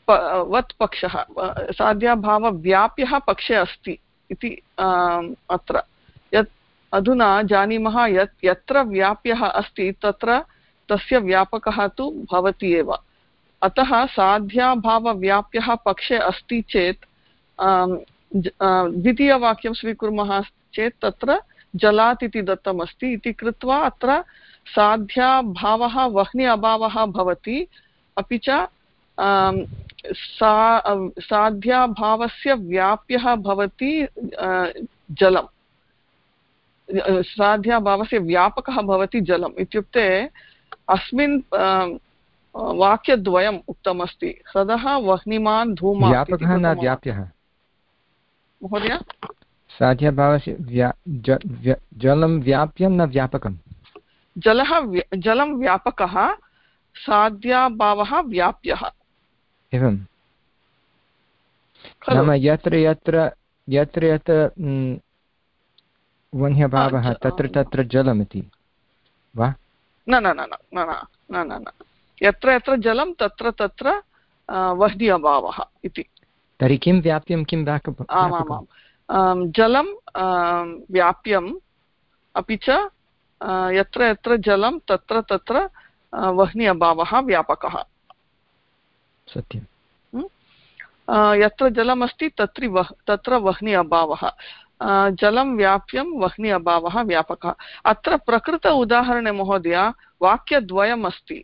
वत् पक्षः साध्याभावव्याप्यः पक्षे अस्ति इति अत्र यत् अधुना जानीमः यत् यत्र व्याप्यः अस्ति तत्र तस्य व्यापकः तु भवति एव। अतः साध्याभावव्याप्यः पक्षे अस्ति चेत् द्वितीयवाक्यं स्वीकुर्मः चेत् तत्र जलात् इति दत्तमस्ति इति कृत्वा अत्र साध्याभावः वह्नि अभावः भवति, अपि च सा साध्याभावस्य व्याप्यः भवति जलं, साध्याभावस्य व्यापकः भवति जलम्। इत्युक्ते अस्मिन् वाक्यद्वयम् उक्तमस्ति, ह्रदः वह्निमान् धूमः। व्यापकः न व्याप्यः महोदय? साध्याभावस्य जलं व्याप्यं न व्यापकं। जलः जलं व्यापकः, साध्याभावः व्याप्यः। एवं नाम यत्र यत्र यत्र यत्र वह्न्यभावः तत्र तत्र जलमिति वा? न न न न न न न यत्र यत्र जलं तत्र तत्र वह्नि अभावः इति। तर्हि किं व्याप्यं किं व्यापकम्? आमामां जलं व्याप्यम्, अपि च यत्र यत्र जलं तत्र तत्र वह्नि अभावः व्यापकः। सत्यं। यत्र जलमस्ति तत्र वह् तत्र वह्नि अभावः, जलं व्याप्यं वह्नि अभावः व्यापकः। अत्र प्रकृत उदाहरणे महोदय वाक्यद्वयम् अस्ति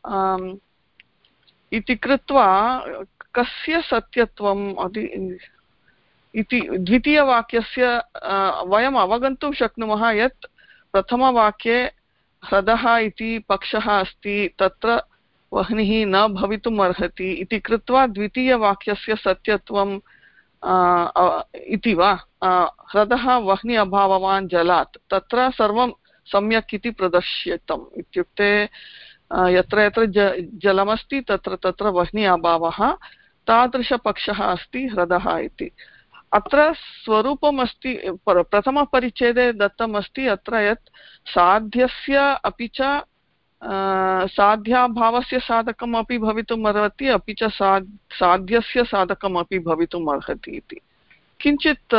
इति कृत्वा कस्य सत्यत्वम् इति द्वितीयवाक्यस्य वयम् अवगन्तुं शक्नुमः यत् प्रथमवाक्ये ह्रदः इति पक्षः अस्ति, तत्र वह्निः न भवितुम् अर्हति इति कृत्वा द्वितीयवाक्यस्य सत्यत्वम् इति वा? ह्रदः वह्नि अभाववान् जलात्, तत्र सर्वं सम्यक् इति प्रदर्शितम्। इत्युक्ते यत्र यत्र ज जलमस्ति तत्र तत्र वह्नि अभावः, तादृशपक्षः अस्ति ह्रदः इति। अत्र स्वरूपमस्ति, प्रथमपरिच्छेदे दत्तमस्ति अत्र यत् साध्यस्य अपि च साध्याभावस्य साधकम् अपि भवितुम् अर्हति, अपि च सा साध्यस्य साधकम् अपि भवितुम् अर्हति इति। किञ्चित्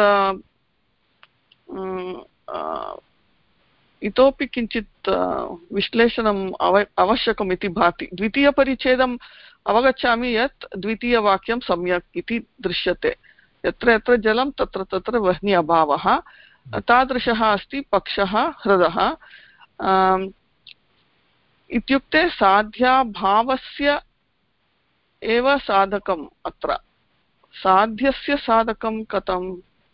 इतोपि किञ्चित् विश्लेषणम् अव आवश्यकम् इति भाति। द्वितीयपरिच्छेदम् अवगच्छामि यत् द्वितीयवाक्यं सम्यक् इति दृश्यते। यत्र यत्र जलं तत्र तत्र वह्नि अभावः, तादृशः अस्ति पक्षः ह्रदः। इत्युक्ते साध्याभावस्य एव साधकम्। अत्र साध्यस्य साधकं कथं?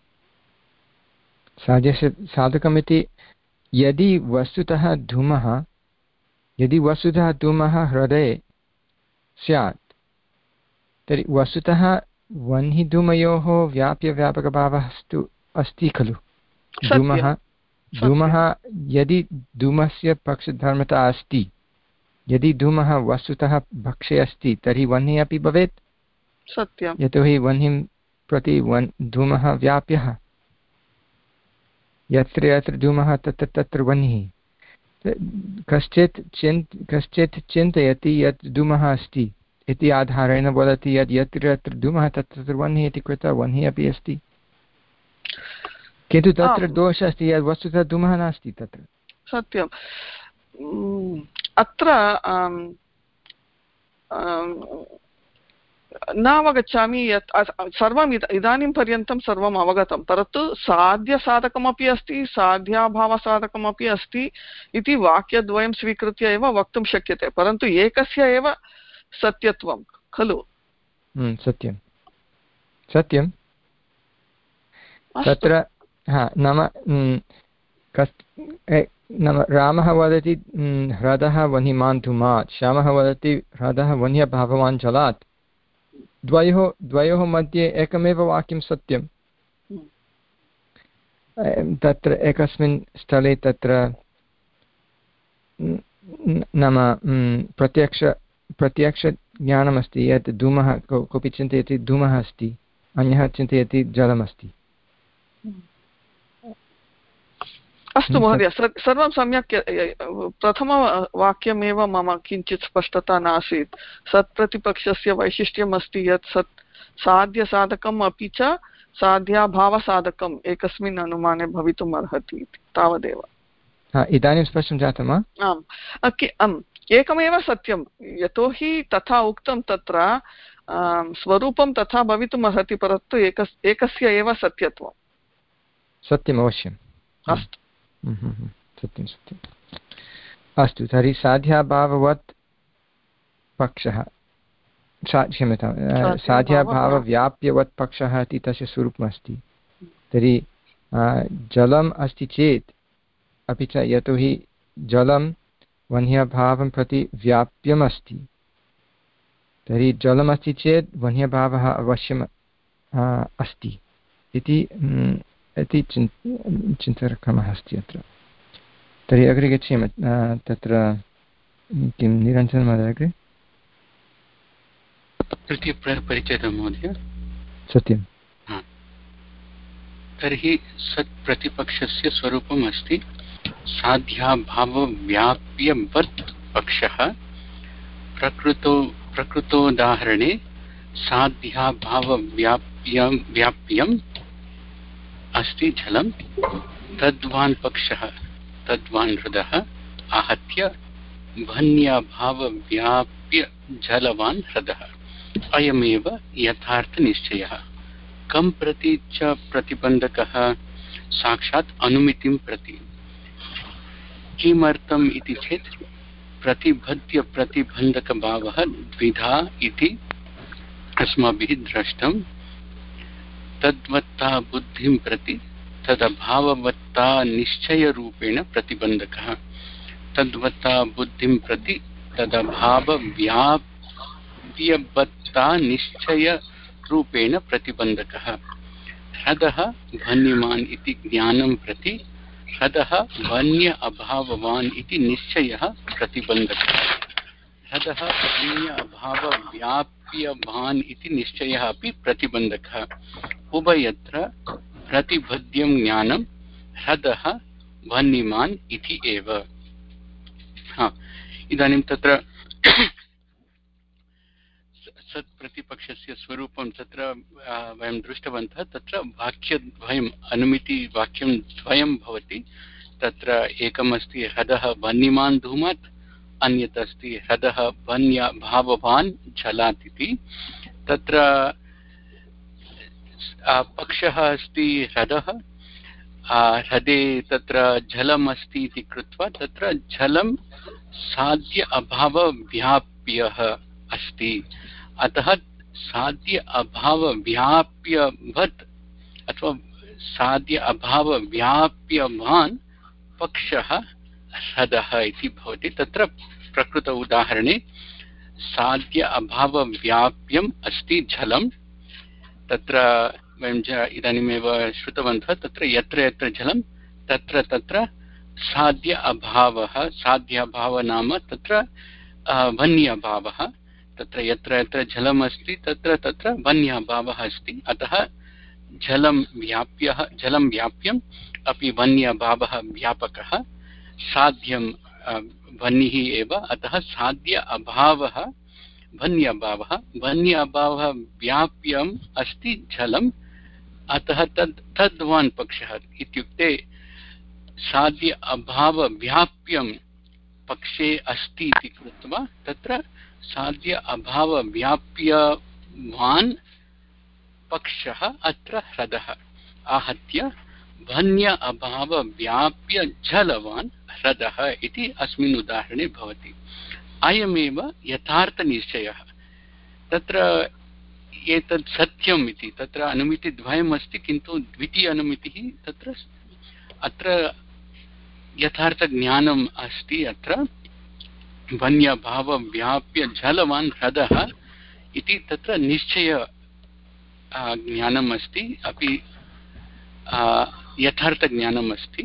साध्यस्य साधकम् इति यदि वस्तुतः धूमः यदि वस्तुतः धूमः हृदये स्यात् तर्हि वस्तुतः वह्निधूमयोः व्याप्यव्यापकभावः तु अस्ति खलु। धूमः धूमः यदि धूमस्य पक्षधर्मता अस्ति, यदि धूमः वस्तुतः पक्षे अस्ति तर्हि वह्निः अपि भवेत्। सत्यं। यतोहि वह्निं प्रति वन् धूमः व्याप्यः, यत्र यत्र धूमः तत्र तत्र वह्निः। कश्चित् चिन्त कश्चित् चिन्तयति यत् धूमः अस्ति इति आधारेण वदति यत् यत्र यत्र धूमः तत्र तत्र वह्निः इति कृत्वा वह्निः अपि अस्ति, किन्तु तत्र दोषः अस्ति यत् वस्तुतः धूमः नास्ति तत्र। सत्यम्। अत्र न अवगच्छामि यत् सर्वम् इदानीं पर्यन्तं सर्वम् अवगतं, परन्तु साध्यसाधकमपि अस्ति साध्याभावसाधकमपि अस्ति इति वाक्यद्वयं स्वीकृत्य एव वक्तुं शक्यते, परन्तु एकस्य एव सत्यत्वं खलु। सत्यं सत्यं तत्र हा नाम नाम रामः वदति ह्रदः वह्निमान् धूमात्, श्यामः वदति ह्रदः वह्न्यभाववान् जलात्। द्वयोः द्वयोः मध्ये एकमेव वाक्यं सत्यं। तत्र एकस्मिन् स्थले तत्र नाम प्रत्यक्ष प्रत्यक्षज्ञानमस्ति यत् धूमः, कोऽपि चिन्तयति धूमः अस्ति, अन्यः चिन्तयति जलमस्ति। अस्तु महोदय, सर्वं सम्यक्। प्रथमवाक्यमेव मम किञ्चित् स्पष्टता नासीत्। सत्प्रतिपक्षस्य वैशिष्ट्यम् अस्ति यत् सत् साध्यसाधकम् अपि च साध्याभावसाधकम् एकस्मिन् अनुमाने भवितुम् अर्हति इति, तावदेव। इदानीं स्पष्टं जातं वा? आम् आम्, एकमेव सत्यं, यतोहि तथा उक्तं तत्र स्वरूपं तथा भवितुम् अर्हति, परन्तु एकस् एकस्य एव सत्यत्वं। सत्यम्, अवश्यम्। अस्तु, सत्यं सत्यम्। अस्तु, तर्हि साध्याभाववत् पक्षः, क्षम्यतां, साध्याभावव्याप्यवत् पक्षः इति तस्य स्वरूपमस्ति। तर्हि जलम् अस्ति चेत्, अपि च यतोहि जलं वह्न्यभावं प्रति व्याप्यमस्ति, तर्हि जलमस्ति चेत् वह्न्यभावः अवश्यम् अस्ति इति इति चिन् चिन्तनक्रमः अस्ति अत्र। तर्हि अग्रे गच्छेम। तत्र किं निरञ्जनमहोदय अग्रे तृतीयपरिच्छेदः महोदय। सत्यं। तर्हि सत्प्रतिपक्षस्य स्वरूपम् अस्ति साध्याभावव्याप्यवत् पक्षः। प्रकृतो प्रकृतोदाहरणे साध्याभावव्याप्यं व्याप्यम् अस्ति जलं, तद्वान् पक्षः तद्वान् हृदः आहत्य वह्न्याभावव्याप्य जलवान् हृदः। अयमेव यथार्थनिश्चयः। कं प्रति च प्रतिबन्धकः? साक्षात् अनुमितिं प्रति। किमर्थम् इति चेत् प्रतिबद्ध्य प्रतिबन्धकभावः द्विधा इति अस्माभिः दृष्टं। तद्वत्ता बुद्धिं प्रति तदभाववत्ता निश्चयरूपेण प्रतिबन्धकः, तद्वत्ता बुद्धिं प्रति तदभावव्याप्यवत्ता निश्चयरूपेण प्रतिबन्धकः। हृदः वह्निमान् इति ज्ञानं प्रति हृदः वह्न्य अभाववान् इति निश्चयः प्रतिबन्धकः। हृदः वह्न्य अभावव्याप्यवान् इति निश्चयः अपि प्रतिबन्धकः। उभयत्र प्रतिबद्ध्यं ज्ञानं हृदः वह्निमान् इति एव। हा, इदानीं तत्र सत्प्रतिपक्षस्य स्वरूपं तत्र वयं दृष्टवन्तः। तत्र वाक्यद्वयम्, अनुमितिवाक्यं द्वयं भवति। तत्र एकमस्ति हृदः वह्निमान् धूमात्, अन्यत् अस्ति हृदः वह्न्यभाववान् जलात् इति। तत्र पक्षः अस्ति हृदः, हृदे तत्र जलम् अस्ति इति कृत्वा तत्र जलं साध्य अभावव्याप्यः अस्ति। अतः साध्य अभावव्याप्यवत् अथवा साध्य अभावव्याप्यवान् पक्षः हृदः इति भवति। तत्र प्रकृत उदाहरणे साध्य अभावव्याप्यम् अस्ति जलं। तत्र वयं इदानीमेव श्रुतवन्तः, तत्र यत्र यत्र जलं तत्र तत्र साध्य अभावः। साध्याभावः नाम तत्र वह्न्यभावः। तत्र यत्र यत्र जलमस्ति तत्र तत्र वह्न्यभावः अस्ति। अतः जलं व्याप्यः जलं व्याप्यम् अपि वह्न्यभावः व्यापकः। साध्यं वह्निः एव, अतः साध्य अभावः वह्न्यभावः। वह्न्य अभावः व्याप्यम् अस्ति जलम्, अतः तद् तद्वान् पक्षः इत्युक्ते साध्य अभावव्याप्यं पक्षे अस्ति इति कृत्वा तत्र साध्य अभावव्याप्यवान् पक्षः अत्र हृदः आहत्य वह्न्य अभावव्याप्य जलवान् हृदः इति अस्मिन् उदाहरणे भवति। अयमेव यथार्थनिश्चयः। तत्र एतत् सत्यम् इति, तत्र अनुमितिद्वयम् अस्ति, किन्तु द्वितीय अनुमितिः तत्र अत्र यथार्थज्ञानम् अस्ति। अत्र वह्न्यभावव्याप्य जलवान् हृदः इति तत्र निश्चय ज्ञानम् अस्ति, अपि यथार्थज्ञानम् अस्ति।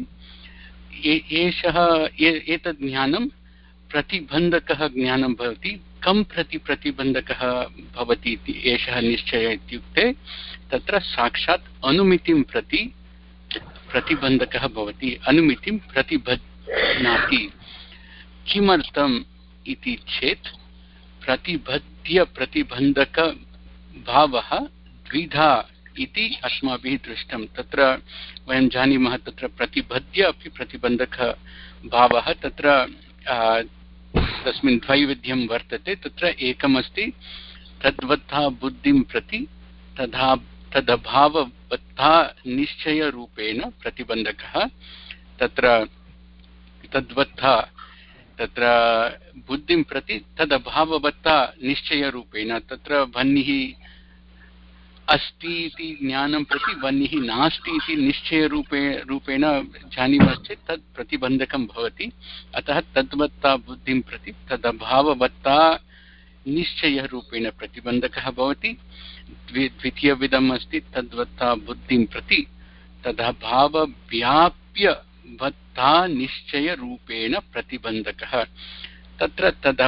एषः एतद् ज्ञानं प्रतिबन्धकः ज्ञानं भवति। कं प्रति प्रतिबन्धकः भवति इति एषः निश्चयः इत्युक्ते तत्र साक्षात् अनुमितिं प्रति प्रतिबन्धकः भवति, अनुमितिं प्रतिबध्नाति। किमर्थम् इति चेत् प्रतिबद्ध्य प्रतिबन्धकभावः द्विधा इति अस्माभिः दृष्टं। तत्र वयं जानीमः तत्र प्रतिबद्ध्य अपि प्रतिबन्धकभावः तत्र तस्मिन् द्वैविध्यं वर्तते। तत्र एकमस्ति तद्वत्ता बुद्धिं प्रति तथा तदभाववत्ता निश्चयरूपेण प्रतिबन्धकः। तत्र तद्वत्ता तत्र बुद्धिं प्रति तदभाववत्ता निश्चयरूपेण, तत्र वह्निः अस्ति इति ज्ञानं प्रति वह्निः नास्ति इति निश्चयरूपे रूपेण जानीमश्चेत् तत् प्रतिबन्धकं भवति। अतः तद्वत्ता बुद्धिं प्रति तदभाववत्ता निश्चयरूपेण प्रतिबन्धकः भवति। द्वि द्वितीयविधम् अस्ति तद्वत्ता बुद्धिं प्रति तदभावव्याप्यवत्ता निश्चयरूपेण प्रतिबन्धकः। तत्र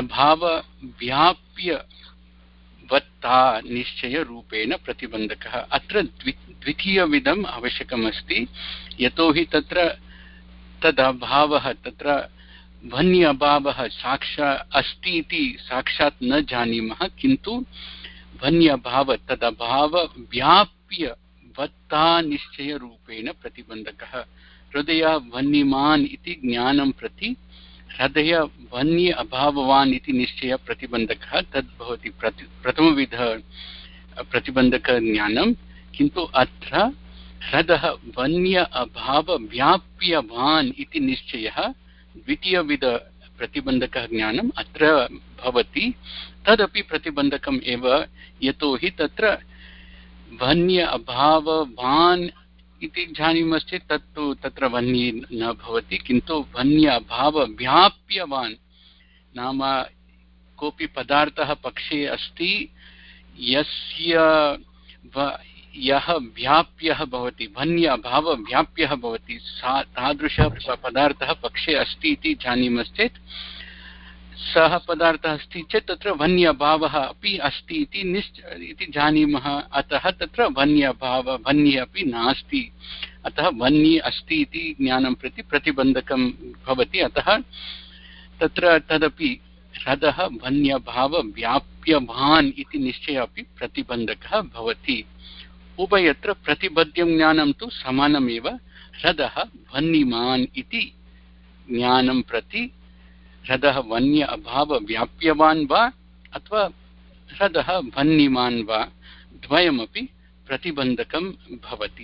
तदभावव्याप्यवत्ता निश्चयरूपेण प्रतिबन्धकः। अत्र द्वि द्वितीयविधम् आवश्यकमस्ति, यतोहि तत्र तदभावः तत्र वह्नि अभावः साक्षात् अस्ति इति साक्षात् न जानीमः, किन्तु वह्न्यभाव तदभावव्याप्य वत्ता निश्चयरूपेण प्रतिबन्धकः। हृदय वह्निमान् इति ज्ञानं प्रति हृदय वह्नि अभाववान् इति निश्चय प्रतिबन्धकः, तद् भवति प्रति प्रथमविध प्रतिबन्धकज्ञानं। किन्तु अत्र हृदः वह्न्य अभावव्याप्यवान् इति निश्चयः द्वितीयविध प्रतिबन्धकः ज्ञानम् अत्र भवति। तदपि प्रतिबन्धकम् एव, यतोहि तत्र वह्न्य अभाववान् इति जानीमश्चेत् तत्तु तत्र वह्नि न भवति, किन्तु वह्न्य अभावव्याप्यवान् नाम कोऽपि पदार्थः पक्षे अस्ति यस्य यः व्याप्यः भवति, वह्न्य अभावव्याप्यः भवति, सा तादृशः पदार्थः पक्षे अस्ति इति जानीमश्चेत् सः पदार्थः अस्ति चेत् तत्र वह्न्य अभावः अपि अस्ति इति निश्च इति जानीमः। अतः तत्र वह्न्य अभाव वह्नि अपि नास्ति, अतः वह्नि अस्ति इति ज्ञानं प्रति प्रतिबन्धकं भवति। अतः तत्र तदपि हृदः वह्न्यभावव्याप्यवान् इति निश्चयः अपि प्रतिबन्धकः भवति। उभयत्र प्रतिबद्धं ज्ञानं तु समानमेव, हृदः वह्निमान् इति ज्ञानं प्रति हृदः वह्न्य अभावव्याप्यवान् वा अथवा हृदः वह्निमान् वा द्वयमपि प्रतिबन्धकं भवति।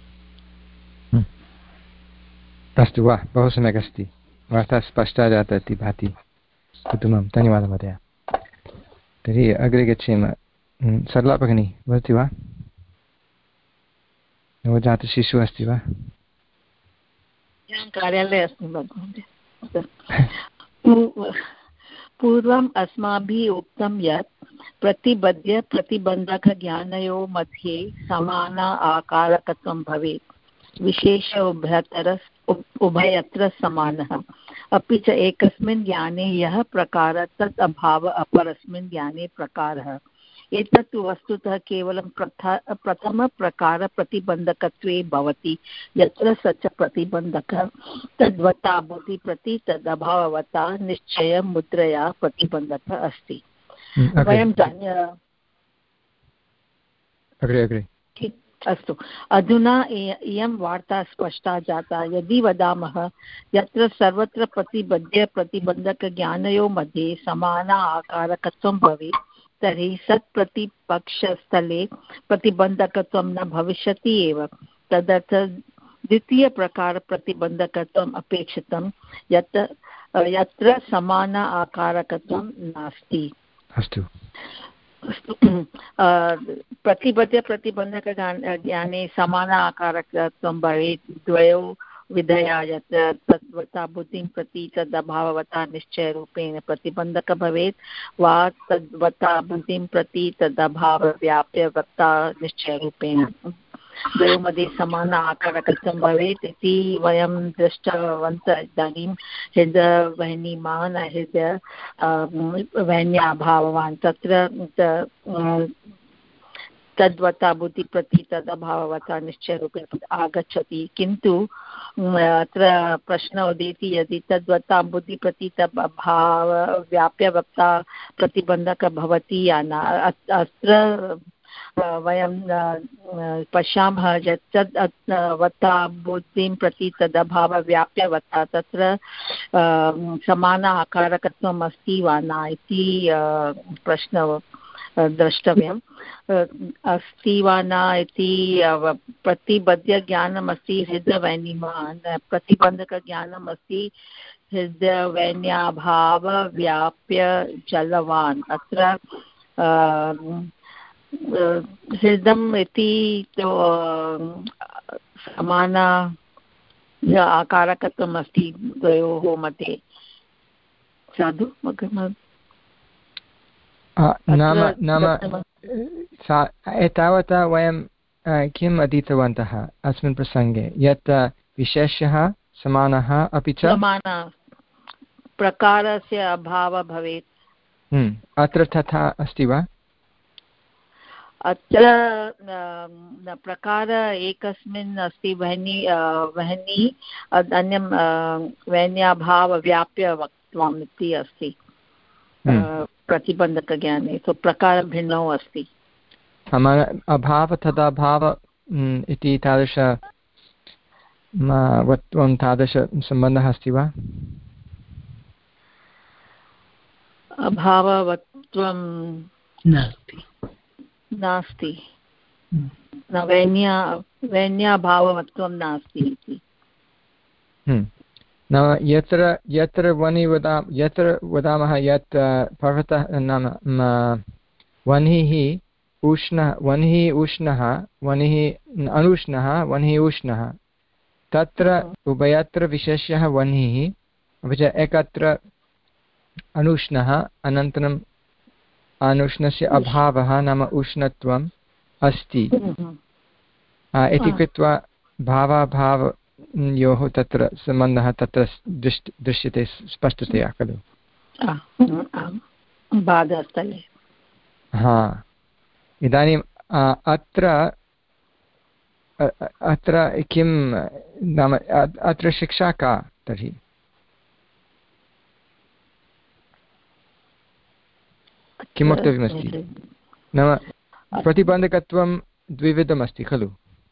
अस्तु वा, बहु सम्यक् अस्ति, वार्ता स्पष्टा जाता इति भाति। उत्तमं, धन्यवादः महोदय। तर्हि अग्रे गच्छेम। सरला भगिनी वदति वा? नवजातशिशुः अस्ति वा? कार्यालये अस्मि महोदय। पूर्वम् अस्माभिः उक्तं यत् प्रतिबद्ध्य प्रतिबन्धकज्ञानयोः मध्ये समान आकारकत्वं भवेत्, विशेष उभयतर उभयत्र समानः। अपि च एकस्मिन् ज्ञाने यः प्रकारः तत् अभावः अपरस्मिन् ज्ञाने प्रकारः। एतत् वस्तुतः केवलं प्रथा प्रथमप्रकारप्रतिबन्धकत्वे भवति, यत्र स च प्रतिबन्धकः तद्वत्ता बुद्धि प्रति तदभाववत्ता निश्चयमुद्रया प्रतिबन्धकः अस्ति। वयं अस्तु, अधुना इयं वार्ता स्पष्टा जाता। यदि वदामः यत्र सर्वत्र प्रतिबद्ध्य प्रतिबन्धकज्ञानयोः मध्ये समान आकारकत्वं भवेत्, तर्हि सत्प्रतिपक्षस्थले प्रतिबन्धकत्वं न भविष्यति एव। तदर्थ द्वितीयप्रकारप्रतिबन्धकत्वम् अपेक्षितं, यत् यत्र समान आकारकत्वं नास्ति। अस्तु अस्तु, प्रतिबद्ध प्रतिबन्धकज्ञाने समान आकारकत्वं भवेत् द्वयोः विधया, यत् तद्वत्ता बुद्धिं प्रति तदभाववत्ता निश्चयरूपेण प्रतिबन्धकः भवेत् वा तद्वत्ता बुद्धिं प्रति तदभावव्याप्यवत्ता निश्चयरूपेण द्वयोः मध्ये समान आकारकत्वं भवेत् इति वयं दृष्टवन्तः। इदानीं हृद वह्निमान् हृद वह्न्याभाववान्, तत्र तद्वता बुद्धिप्रति तदभाववता निश्चयरूपेण आगच्छति किन्तु अत्र प्रश्नः उदेति यदि तद्वता बुद्धिप्रति तद्भाव व्याप्यवक्ता प्रतिबन्धकः भवति या न अत्र वयं पश्यामः यत् तद् वत्ता बुद्धिं प्रति तदभाव व्याप्यवत्ता तत्र समान आकारकत्वम् अस्ति वा न इति प्रश्नः द्रष्टव्यम् अस्ति वा न इति प्रतिबद्धज्ञानमस्ति हृदयवैनिमान् प्रतिबन्धकज्ञानम् अस्ति हृदयवैन्याभावव्याप्य जलवान् अत्र हृदम् इति समान आकारकत्वम् अस्ति द्वयोः मध्ये साधु नाम नाम एतावता वयं किम् अधीतवन्तः अस्मिन् प्रसङ्गे यत् विशेषः समानः अपि च समानः प्रकारस्य अभावः भवेत् अत्र तथा अस्ति वा अत्र प्रकार एकस्मिन् अस्ति वह्नि वह्नि अन्यं वह्न्याभावव्याप्यवक्त्वम् इति अस्ति प्रतिबन्धकज्ञाने सो प्रकारभिन्नौ अस्ति अभाव तदभाव इति तादृश वक्त्वं तादृशसम्बन्धः अस्ति वा अभाववत्वं नास्ति नास्ति न वैन्या वैन्याभाववत्वं नास्ति इति नाम यत्र यत्र वह्नि वदा यत्र वदामः यत् पर्वतः नाम वह्निः उष्णः वह्निः उष्णः वह्निः अनुष्णः वह्निः उष्णः तत्र उभयत्र विशेषः वह्निः अपि च एकत्र अनुष्णः अनन्तरम् अनुष्णस्य अभावः नाम उष्णत्वम् अस्ति इति कृत्वा भावाभावयोः तत्र सम्बन्धः तत्र दृश् दृश्यते स्पष्टतया खलु बाधस्थले हा इदानीम् अत्र अत्र किं नाम अत्र शिक्षा का तर्हि किं वक्तव्यमस्ति नाम प्रतिबन्धकत्वं द्विविधमस्ति खलु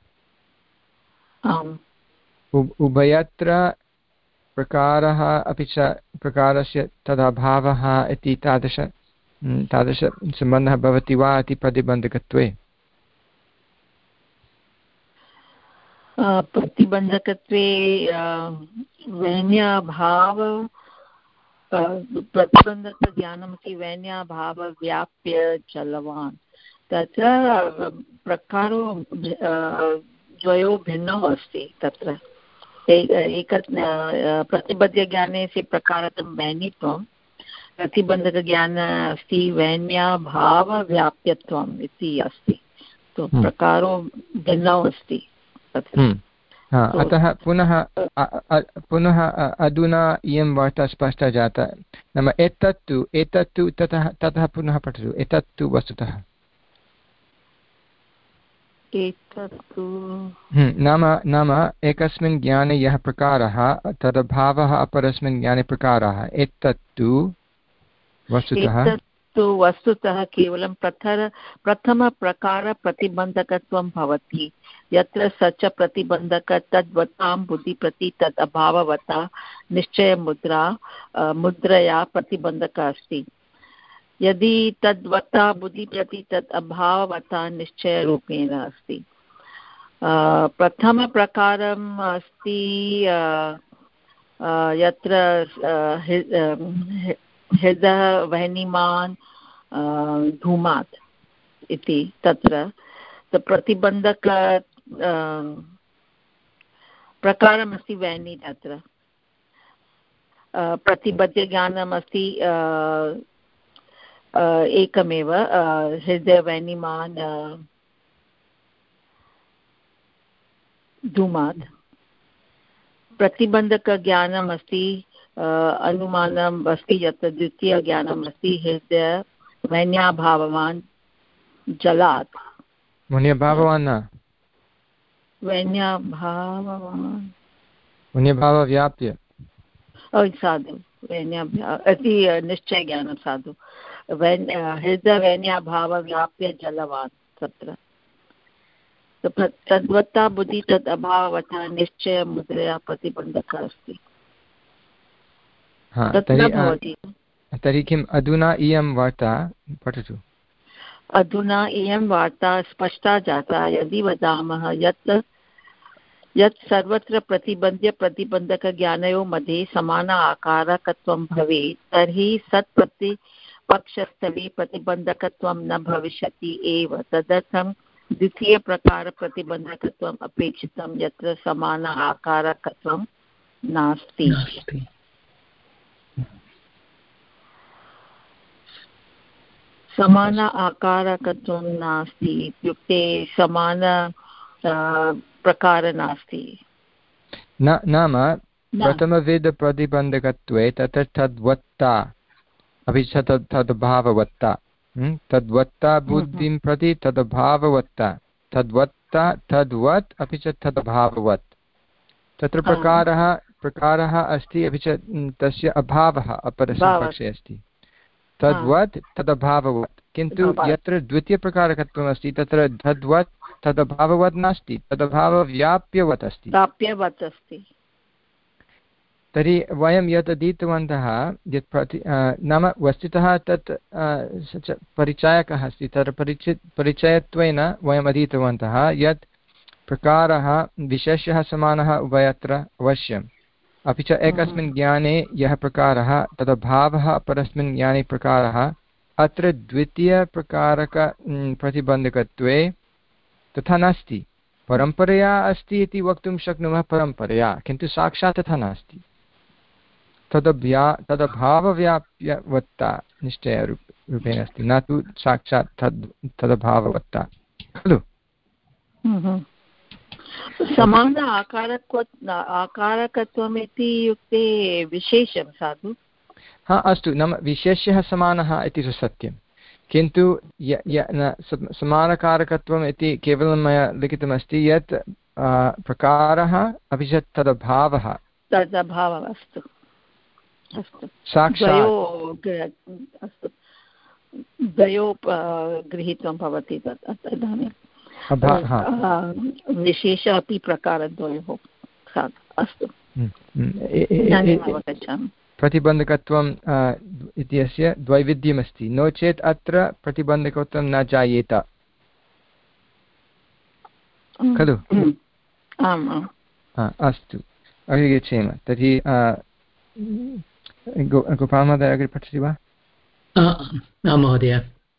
उभयत्र प्रकारः अपि च प्रकारस्य तदभावः इति तादृश तादृशसम्बन्धः भवति वा इति प्रतिबन्धकत्वे प्रतिबन्धकत्वे वैन्याभाव प्रतिबन्धकज्ञानमस्ति वैन्याभावव्याप्य जलवान् तत्र प्रकारो द्वयो भिन्नौ अस्ति तत्र एक प्रतिबद्धज्ञाने से प्रकारतं वैनित्वं प्रतिबन्धकज्ञान अस्ति वैन्याभावव्याप्यत्वम् इति अस्ति तो प्रकारो भिन्नौ अस्ति तत्र अतः पुनः पुनः अधुना इयं वार्ता स्पष्टा जाता नाम एतत्तु एतत्तु ततः ततः पुनः पठतु एतत्तु वस्तुतः एतत्तु नाम नाम एकस्मिन् ज्ञाने यः प्रकारः तदभावः अपरस्मिन् ज्ञाने प्रकारः एतत्तु वस्तुतः तु वस्तुतः केवलं प्रथर प्रथमप्रकारप्रतिबन्धकत्वं भवति यत्र स च प्रतिबन्धक तद्वतां बुद्धिप्रति तद् अभाववता निश्चयमुद्रा मुद्रया प्रतिबन्धकः अस्ति यदि तद्वता बुद्धिप्रति तद् अभाववता निश्चयरूपेण अस्ति प्रथमप्रकारम् अस्ति यत्र हृदः वह्निमान् धूमात् इति तत्र प्रतिबन्धक प्रकारमस्ति वह्नि तत्र प्रतिबद्धज्ञानमस्ति एकमेव हृदयवह्निमान् धूमात् प्रतिबन्धकज्ञानमस्ति अनुमानम् अस्ति यत् द्वितीयज्ञानम् अस्ति हृदय वह्न्याभाववान् जलात् वन्यभाववान् न वन्यभाववान् वन्यभावव्याप्य साधु वैन्याभ्या अति निश्चयज्ञानं साधु वैन् हृदवैन्याभावव्याप्य जलवान् तत्र तद्वत्ता बुद्धि तद् अभाववता निश्चयमुद्रया प्रतिबन्धकः अस्ति। तर्हि किम् अधुना इयं वार्ता पठतु। अधुना इयं वार्ता स्पष्टा जाता यदि वदामः यत् यत् सर्वत्र प्रतिबन्ध्य प्रतिबन्धकज्ञानयोः मध्ये समान आकारकत्वं भवेत् तर्हि सत् प्रतिपक्षस्थले प्रतिबन्धकत्वं न भविष्यति एव। तदर्थं द्वितीयप्रकारप्रतिबन्धकत्वम् अपेक्षितं यत्र समान आकारकत्वं नास्ति। समान आकारकत्वं नास्ति इत्युक्ते समान प्रकार नास्ति न नाम प्रथमवेदप्रतिबन्धकत्वे तत्र तद्वत्ता अपि च तद् तद्भाववत्ता तद्वत्ता बुद्धिं प्रति तद्भाववत्ता तद्वत्ता तद्वत् अपि च तद्भाववत् तत्र प्रकारः प्रकारः अस्ति अपि च तस्य अभावः अपरस्मिन् पक्षे अस्ति तद्वत् तदभाववत् किन्तु यत्र द्वितीयप्रकारकत्वम् अस्ति तत्र तद्वत् तदभाववत् नास्ति तदभावव्याप्यवत् अस्ति व्याप्यवत् अस्ति। तर्हि वयं यत् अधीतवन्तः यत् प्रति नाम वस्तुतः तत् परिचायकः अस्ति तत्र परिचय परिचयत्वेन वयम् अधीतवन्तः यत् प्रकारः विशेषः समानः उभयत्र अवश्यम् अपि च एकस्मिन् ज्ञाने यः प्रकारः तदभावः परस्मिन् ज्ञाने प्रकारः अत्र द्वितीयप्रकारक प्रतिबन्धकत्वे तथा नास्ति परम्परया अस्ति इति वक्तुं शक्नुमः परम्परया किन्तु साक्षात् तथा नास्ति तदभ्या तदभावव्याप्यवत्ता निश्चयरूपेण अस्ति न तु साक्षात् तद् तदभाववत्ता खलु। समान आकारत्व आकारकत्वम् इति युक्ते विशेषं साधु हा अस्तु नाम विशेष्यः समानः इति तु सत्यं किन्तु समानकारकत्वम् इति केवलं मया लिखितमस्ति यत् प्रकारः अपि च तदभावः तदभावः अस्तु अस्तु साक्षात् अस्तु द्वयो गृहीत्वं भवति तत् इदानीं विशेष अपि प्रकारद्वयोः अस्तु अवगच्छामि। प्रतिबन्धकत्वम् इत्यस्य द्वैविध्यमस्ति नो चेत् अत्र प्रतिबन्धकत्वं न जायेत खलु। आम् आम् अस्तु अग्रे गच्छेम तर्हि गोपालमहोदय अग्रे पठति वा? महोदय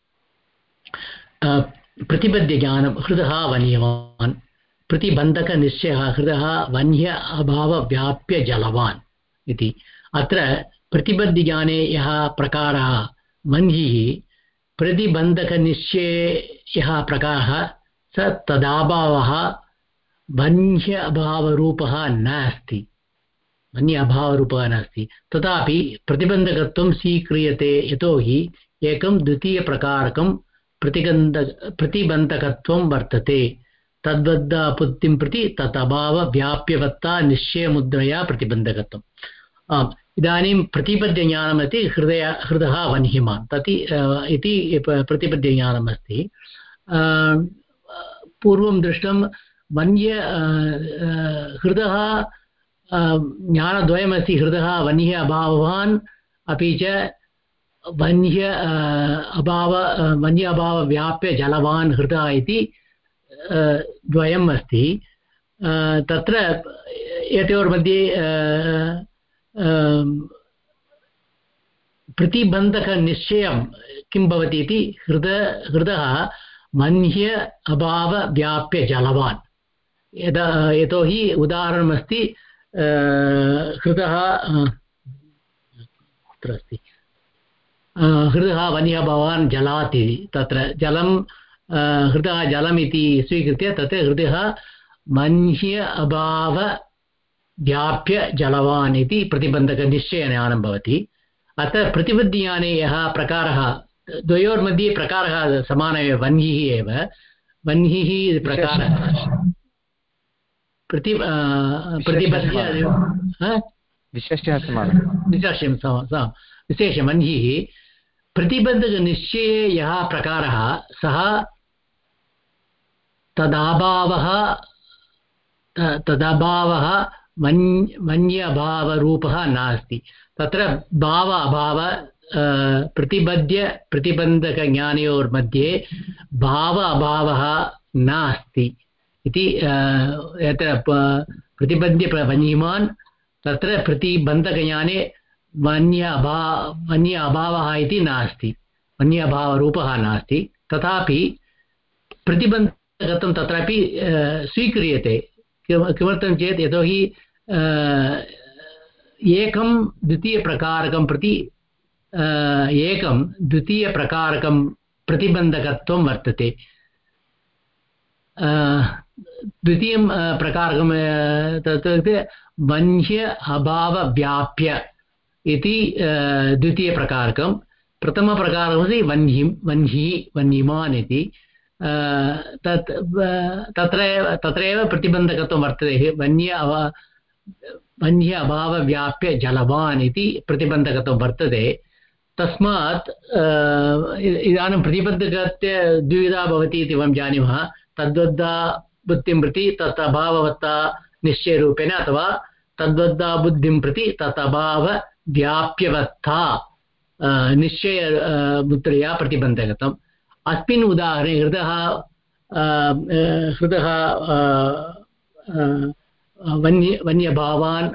प्रतिबद्धज्ञानं हृदः वन्यवान् प्रतिबन्धकनिश्चयः हृदः वन्य अभावव्याप्य जलवान् इति। अत्र प्रतिबद्धज्ञाने यः प्रकारः वह्निः प्रतिबन्धकनिश्चये यः प्रकारः स तदाभावः वन्य अभावरूपः नास्ति वन्य अभावरूपः नास्ति तथापि प्रतिबन्धकत्वं स्वीक्रियते यतोहि एकं द्वितीयप्रकारकं प्रतिबन्ध प्रतिबन्धकत्वं वर्तते तद्वद् बुद्धिं प्रति तत् अभावव्याप्यवत्ता निश्चयमुद्रया प्रतिबन्धकत्वम्। इदानीं प्रतिपद्यज्ञानमिति हृदय हृदः वह्निमान् तति इति प्रतिपद्यज्ञानम् अस्ति। पूर्वं दृष्टं वन्य हृदः ज्ञानद्वयमस्ति हृदः वह्निः अभाववान् अपि च वन्य अभाव वन्य अभावव्याप्य जलवान् हृदः इति द्वयम् अस्ति। तत्र एतयोर्मध्ये प्रतिबन्धकनिश्चयं किं भवति इति हृद हृदः वन्य अभावव्याप्य जलवान् यदा यतोहि उदाहरणमस्ति हृदः अत्र अस्ति हृदः वन्य भवान् जलात् इति तत्र जलं हृदः जलमिति स्वीकृत्य तत्र हृदः वन्य अभाव व्याप्य जलवान् इति प्रतिबन्धकनिश्चयज्ञानं भवति। अत्र प्रतिबद्धज्ञाने यः प्रकारः द्वयोर्मध्ये प्रकारः समानः एव वह्निः एव वह्निः प्रकारः प्रति प्रतिपद्य विशेषः समानः विशेषं विशेषं वह्निः प्रतिबन्धकनिश्चये यः प्रकारः सः तदभावः तदभावः वन् वन्य अभावरूपः नास्ति तत्र भाव अभाव प्रतिबद्ध प्रतिबन्धकज्ञानयोर्मध्ये भाव अभावः नास्ति इति यत्र प्रतिबद्ध वन्यमान् तत्र प्रतिबन्धकज्ञाने वन्य अभा वन्य अभावः इति नास्ति वन्य अभावरूपः नास्ति तथापि प्रतिबन्धकत्वं तत्रापि स्वीक्रियते किमर्थं चेत् यतोहि एकं द्वितीयप्रकारकं प्रति एकं द्वितीयप्रकारकं प्रतिबन्धकत्वं वर्तते द्वितीयं प्रकारकं तत् वन्य अभावव्याप्य इति द्वितीयप्रकारकं प्रथमप्रकारकमस्ति वह्निं वह्नि वह्निमान् इति तत् तत्रैव तत्रैव प्रतिबन्धकत्वं वर्तते वन्य अव वन्य अभावव्याप्य जलवान् इति प्रतिबन्धकत्वं वर्तते तस्मात् इदानीं प्रतिबन्धकस्य द्विविधा भवति इति वयं जानीमः तद्वद्धा बुद्धिं प्रति तत् अभाववत्ता निश्चयरूपेण अथवा तद्वद्धा बुद्धिं प्रति तत् अभावव्याप्यवस्था निश्चय मुद्रया प्रतिबन्धकत्वम् अस्मिन् उदाहरणे हृदः हृदः वन्य वन्यभावान्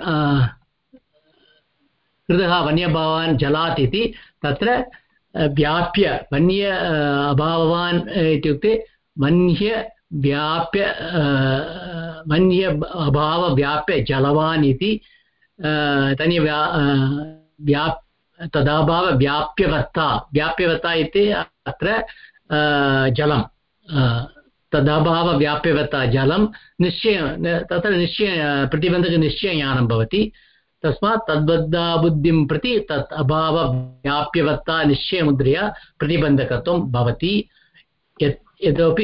हृदः वन्यभावान् जलात् इति तत्र व्याप्य वन्य अभावान् इत्युक्ते वन्य व्याप्य वन्य अभावव्याप्य जलवान् इति तनि व्या व्याप् तदभावव्याप्यवस्था व्याप्यवस्था इति अत्र जलं तदभावव्याप्यवस्था जलं निश्चय तत्र निश्चय प्रतिबन्धकनिश्चयज्ञानं भवति तस्मात् तद्बद्धा बुद्धिं प्रति तत् अभावव्याप्यवस्था निश्चयमुद्रया प्रतिबन्धकत्वं भवति यतोपि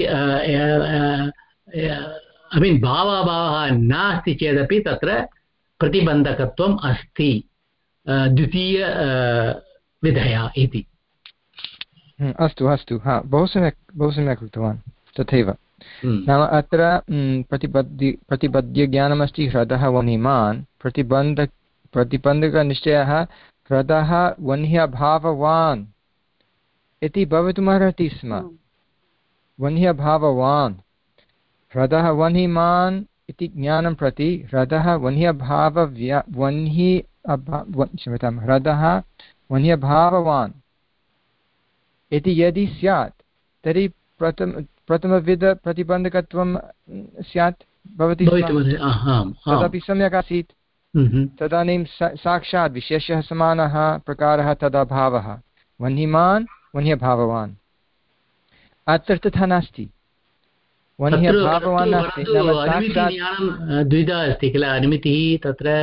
ऐ मीन् भावाभावः नास्ति चेदपि तत्र प्रतिबन्धकत्वम् अस्ति द्वितीय विधया इति अस्तु अस्तु हा बहु सम्यक् बहु सम्यक् उक्तवान् तथैव नाम अत्र प्रतिबद्धि प्रतिबद्धज्ञानमस्ति ह्रदः वह्निमान् प्रतिबन्ध प्रतिबन्धकनिश्चयः ह्रदः वह्न्यभाववान् इति भवितुमर्हति स्म वह्न्यभाववान् ह्रदः वह्निमान् इति ज्ञानं प्रति ह्रदः वह्न्यभावव्या वह्नि क्षम्यतां ह्रदः वह्न्यभाववान् इति यदि स्यात् तर्हि प्रथम प्रथमविधप्रतिबन्धकत्वं स्यात् भवति तदपि सम्यक् आसीत् तदानीं साक्षात् विशेषः समानः प्रकारः तदभावः वह्निमान् वह्न्यभाववान् अत्र तथा नास्ति वह्न्यभाववान् नास्ति द्विधा अस्ति किल अनुमितिः तत्र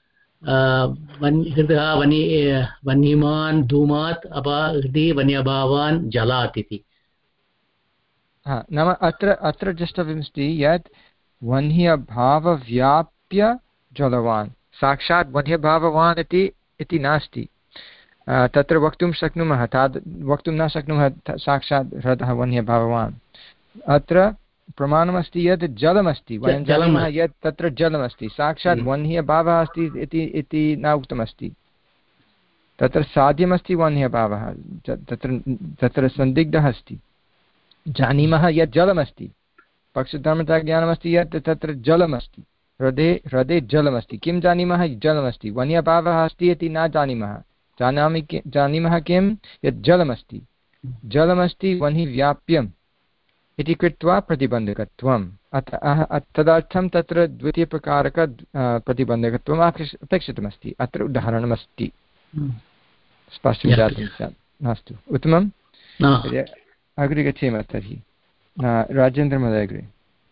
हृदः वनि वह्निमान् धूमात् हृदि वन्यभावान् जलात् इति हा नाम अत्र अत्र द्रष्टव्यमस्ति यत् वह्न्यभावव्याप्य जलवान् साक्षात् वह्न्यभाववान् इति इति नास्ति तत्र वक्तुं शक्नुमः ताद् वक्तुं न शक्नुमः साक्षात् ह्रदः वह्न्यभाववान् अत्र प्रमाणमस्ति यत् जलमस्ति वयं जानीमः यत् तत्र जलमस्ति साक्षात् वह्न्यभावः अस्ति इति इति न उक्तमस्ति तत्र साध्यमस्ति वह्न्यभावः तत्र तत्र सन्दिग्धः अस्ति जानीमः यत् जलमस्ति पक्षधर्मताज्ञानमस्ति यत् तत्र जलमस्ति हृदे हृदे जलमस्ति किं जानीमः जलमस्ति वह्न्यभावः अस्ति इति न जानीमः जानामि जानीमः किं यत् जलमस्ति जलमस्ति वह्निव्याप्यम् इति कृत्वा प्रतिबन्धकत्वम् अतः तदर्थं तत्र द्वितीयप्रकारक प्रतिबन्धकत्वम् अपेक्षितमस्ति अत्र उदाहरणमस्ति स्पष्टं जातं स्यात् अस्तु उत्तमम् अग्रे गच्छेम तर्हि राजेन्द्रमहोदय अग्रे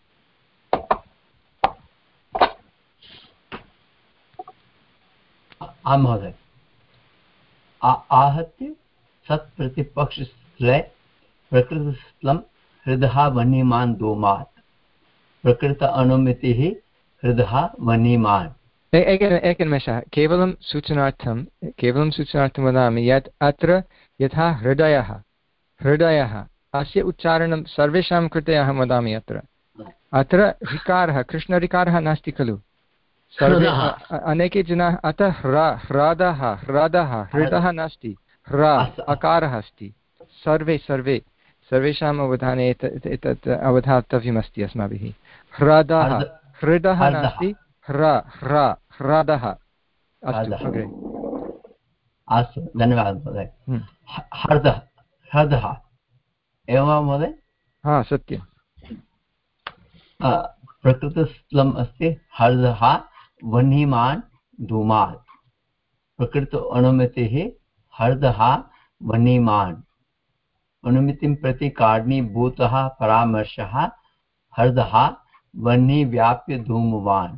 आं महोदय आहत्य सत् प्रतिपक्षस्थले प्रकृतिस्थलं हृदः वह्निमान् धूमात् प्रकृत अनुमितिः हृदः वह्निमान्। एकनिमेषः, केवलं सूचनार्थं केवलं सूचनार्थं वदामि यत् अत्र यथा हृदयः हृदयः अस्य उच्चारणं सर्वेषां कृते अहं वदामि। अत्र अत्र ऋकारः कृष्णऋकारः नास्ति खलु, सर्वे अनेके जनाः अतः ह्र ह्रदः ह्रदः हृदः नास्ति, ह्र अकारः अस्ति। सर्वे सर्वे सर्वेषाम् अवधाने एतत् अवधातव्यमस्ति अस्माभिः। ह्रदः हृदः नास्ति, ह्र ह्र ह्रदः। अस्तु अग्रे। अस्तु, धन्यवादः महोदय। हृदः हृदः एवं वा महोदय? हा सत्यं। प्रकृतस्थलम् अस्ति हृदः वह्निमान् धूमात् प्रकृत अनुमितिः हृदः वह्निमान् अनुमितिं प्रति कारणीभूतः परामर्शः हृदः वह्नि व्याप्य धूमवान्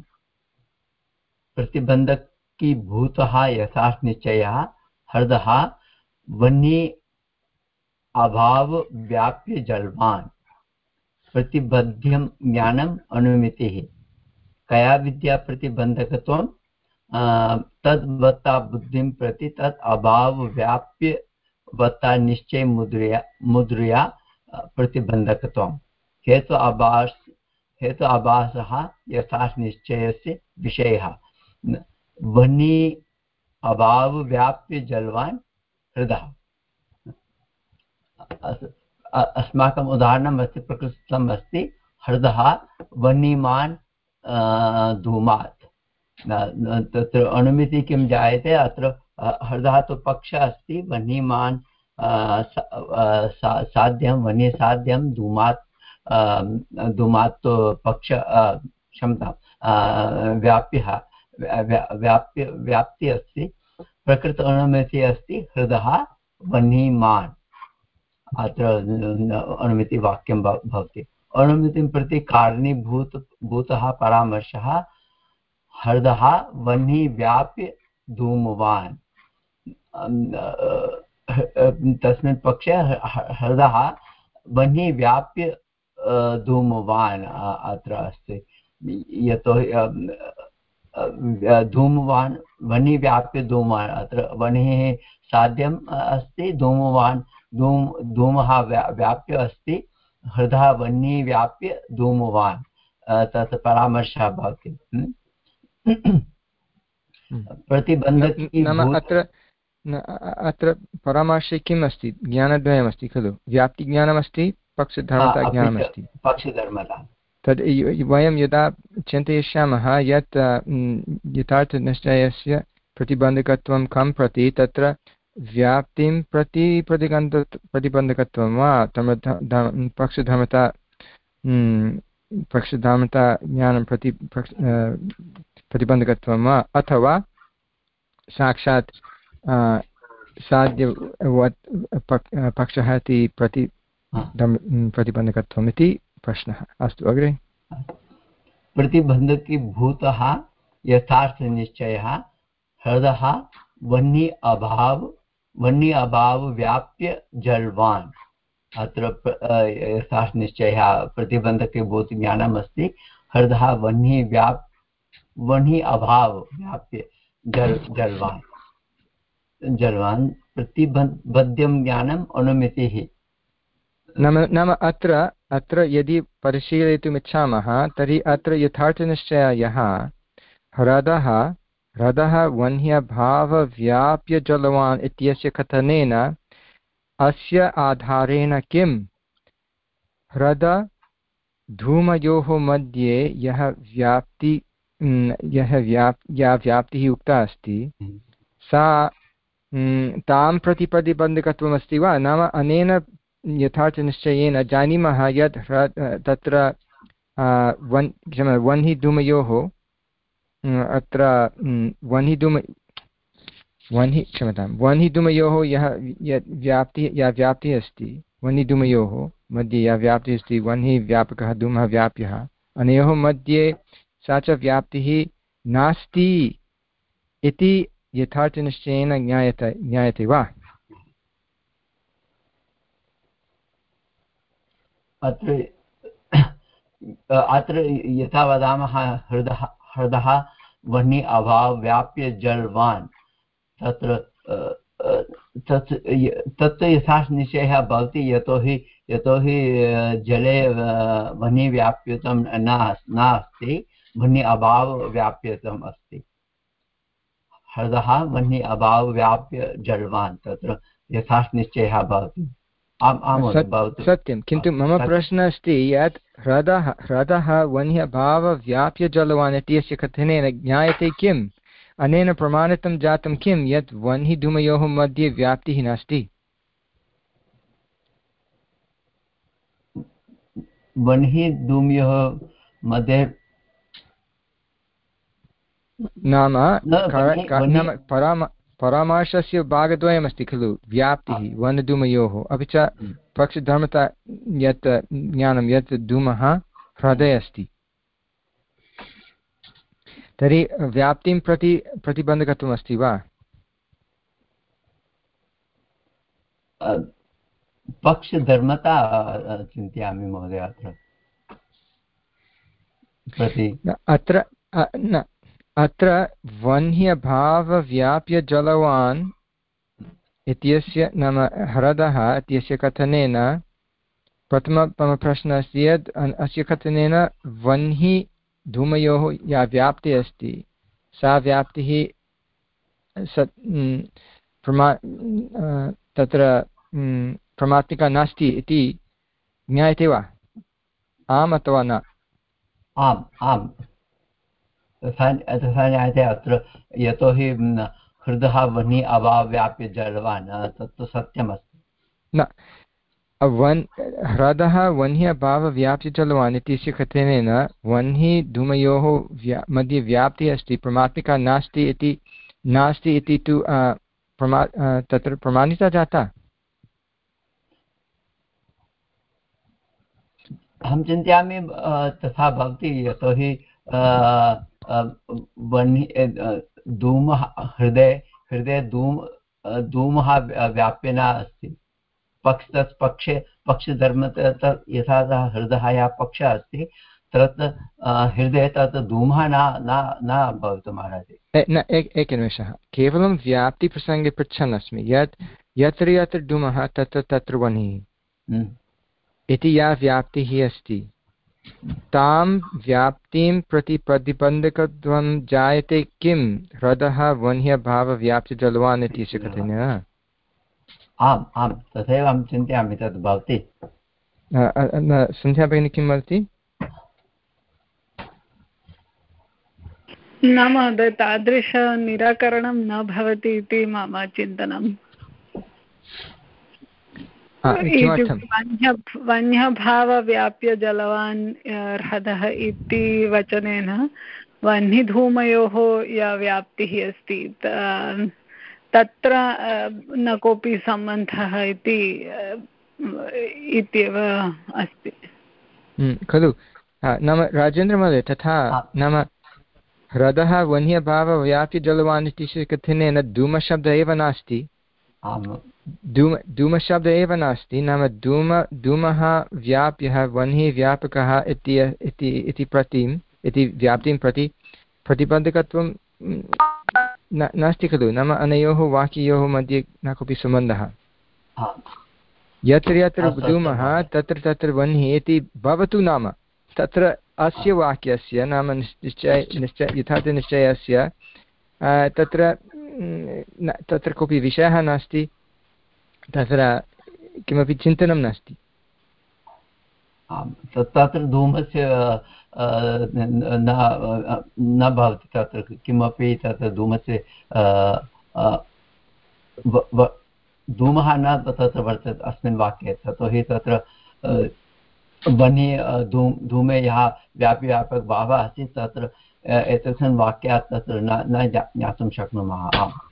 प्रतिबन्धकीभूतः यथार्थ निश्चयः हृदः वह्नि अभाव व्याप्य जलवान् प्रतिबध्यं ज्ञानम् अनुमितिः कया विद्या प्रतिबन्धकत्वं तद्वत्ता बुद्धिं प्रति तत् अभाव व्याप्य वत्ता निश्चय मुद्रया मुद्रया प्रतिबन्धकत्वं हेतु आभास हेतु आभासः यथार्थ निश्चयस्य विषयः वह्नि अभाव व्याप्य जलवान् हृदः। अस्माकम् उदाहरणम् अस्ति, प्रकृतस्थलम् अस्ति हृदः वह्निमान् धूमात्। तत्र अनुमितिः किं जायते? अत्र हृदः तु पक्षः अस्ति, वह्निमान् साध्यं वह्नि साध्यं धूमात् धूमात् तु पक्ष क्षमता व्याप्यः व्याप्य व्याप्ति अस्ति। प्रकृत अनुमितिः अस्ति हृदः वह्निमान्। अत्र अनुमितिवाक्यं भवति। अनुमितिं प्रति कारणीभूत भूतः परामर्शः हृदः वह्नि व्याप्य धूमवान्। तस्मिन् पक्षे हृदः वह्नि व्याप्य धूमवान् अत्र अस्ति। यतोहि धूमवान् वह्नि व्याप्य धूमवान्, अत्र वह्निः साध्यम् अस्ति, धूमवान् धूम धूमः व्याप्य अस्ति, हृदः वह्नि व्याप्य धूमवान् तत् परामर्शः भवति। प्रतिबन्धकी अत्र अत्र परामर्शे किम् अस्ति? ज्ञानद्वयमस्ति खलु, व्याप्तिज्ञानमस्ति, पक्षधर्मता ज्ञानमस्ति। पक्षधर्मता तद् वयं यदा चिन्तयिष्यामः यत् यथार्थनिश्चयस्य प्रतिबन्धकत्वं कं प्रति, तत्र व्याप्तिं प्रति प्रतिबन्ध प्रतिबन्धकत्वं वा पक्षधर्मता पक्षधर्मता ज्ञानं प्रति प्रतिबन्धकत्वं वा, अथवा साक्षात् साध्यवत् पक्षः इति प्रति प्रतिबन्धकत्वम् इति प्रश्नः। अस्तु अग्रे। प्रतिबन्धकीभूतः यथार्थनिश्चयः हृदः वह्नि अभाव वह्नि अभाव व्याप्य जलवान्। अत्र यथार्थनिश्चयः प्रतिबन्धकीभूत ज्ञानम् अस्ति, हृदः वह्नि व्याप् वह्नि अभाव व्याप्य जल जलवान् जलवान् प्रतिबद्धं ज्ञानम् अनुमितिः। नाम नाम अत्र अत्र यदि परिशीलयितुम् इच्छामः तर्हि अत्र यथार्थनिश्चयः हृदः हृदः वह्न्यभावव्याप्य जलवान् इत्यस्य कथनेन अस्य आधारेण किं हृद धूमयोः मध्ये यः व्याप्ति यः व्याप् या व्याप्तिः उक्ता अस्ति सा तां प्रति प्रतिबन्धकत्वमस्ति वा? नाम अनेन यथार्थनिश्चयेन जानीमः यत् तत्र वन् वह्नि धूमयोः अत्र वह्नि धूम वह्नि क्षम्यतां वह्नि धूमयोः यः यत् व्याप्तिः या व्याप्तिः अस्ति, वह्नि धूमयोः मध्ये या व्याप्तिः अस्ति, वह्नि व्यापकः धूमः व्याप्यः, अनयोः मध्ये सा च व्याप्तिः नास्ति इति यथार्थनिश्चयेन ज्ञायते ज्ञायते वा? अत्र अत्र यथा वदामः हृदः हृदः वह्नि अभाव व्याप्य जलवान् तत्र तत् तत् यथा निश्चयः भवति यतोहि यतोहि जले वह्नि व्याप्यतं न नास्ति वह्नि अभाव व्याप्यतम् अस्ति हृदः वह्नि अभाव व्याप्य जलवान् तत्र यथा निश्चयः भवति सत्यं किन्तु मम प्रश्नः अस्ति यत् ह्रदः ह्रदः वह्न्यभावव्याप्य जलवान् इत्यस्य कथनेन ज्ञायते किम् अनेन प्रमाणितं जातं किं यत् वह्निधूमयोः मध्ये व्याप्तिः नास्ति वह्निधूमयोः मध्ये नाम नाम पराम परामर्शस्य भागद्वयमस्ति खलु व्याप्तिः वह्निधूमयोः अपि च पक्षधर्मता यत् ज्ञानं यत् धूमः हृदये अस्ति तर्हि व्याप्तिं प्रति प्रतिबन्धकत्वम् अस्ति वा पक्षधर्मता चिन्तयामि महोदय अत्र प्रति अत्र न अत्र वह्न्यभावव्याप्य जलवान् इत्यस्य नाम ह्रदः इत्यस्य कथनेन प्रथमः प्रश्नः अस्ति यत् अस्य कथनेन वह्नि धूमयोः या व्याप्तिः अस्ति सा व्याप्तिः सत् प्रमा तत्र प्रमात्मिका नास्ति इति ज्ञायते वा आम् अथवा न आम् आम् तथा ज्ञायते अत्र यतोहि हृदः वह्नि अभाव्याप्य जलवान् तत्तु सत्यमस्ति न वन् ह्रदः वह्नि अभावव्याप्य जलवान् इत्यस्य कथनेन वह्नि धूमयोः व्या मध्ये व्याप्तिः अस्ति प्रमात्मिका नास्ति इति नास्ति इति तु प्रमा तत्र प्रमाणिता जाता अहं चिन्तयामि तथा भवति यतोहि वह्नि धूमः हृदये हृदये धूम धूमः व्याप्य न अस्ति पक्ष तत् पक्षे पक्षधर्म यथा हृदः यः पक्षः अस्ति तत् हृदये तत् धूमः न न भवितुमर्हति न एकनिमेषः केवलं व्याप्तिप्रसङ्गे पृच्छन् अस्मि यत् यत्र यत्र धूमः तत्र तत्र वह्निः इति या व्याप्तिः अस्ति तां व्याप्तिं प्रति प्रतिबन्धकत्वं जायते किं ह्रदः वह्न्यभावव्याप्य जलवान् इत्यस्य कथनेन आम् आम् तथैव अहं चिन्तयामि तद् भवति सन्ध्या भगिनी किं वदति न महोदय तादृशनिराकरणं न भवति इति मम चिन्तनम् वह्न्यभावव्याप्य जलवान् ह्रदः इति वचनेन वह्निधूमयोः या व्याप्तिः अस्ति तत्र न कोऽपि सम्बन्धः इति इत्येव अस्ति खलु नाम राजेन्द्रमहोदय तथा नाम ह्रदः वह्न्यभावव्याप्य जलवान् इति कथनेन धूमशब्दः एव नास्ति धूम धूमशब्दः एव नास्ति नाम धूम धूमः व्याप्यः वह्निः व्यापकः इति इति प्रतिम् इति व्याप्तिं प्रति प्रतिबन्धकत्वं नास्ति खलु नाम अनयोः वाक्ययोः मध्ये न कोऽपि सम्बन्धः यत्र यत्र धूमः तत्र तत्र वह्निः इति भवतु नाम तत्र अस्य वाक्यस्य नाम निश्चय निश्चय यथार्थनिश्चयस्य तत्र तत्र कोऽपि विषयः नास्ति तत्र किमपि चिन्तनं नास्ति तत्र धूमस्य न भवति तत्र किमपि तत्र धूमस्य धूमः न तत्र वर्तते अस्मिन् वाक्ये यतोहि तत्र वह्नि धूम धूमे यः व्याप्यव्यापकभावः अस्ति तत्र एतस्मिन् वाक्यात् तत्र न न ज्ञातुं शक्नुमः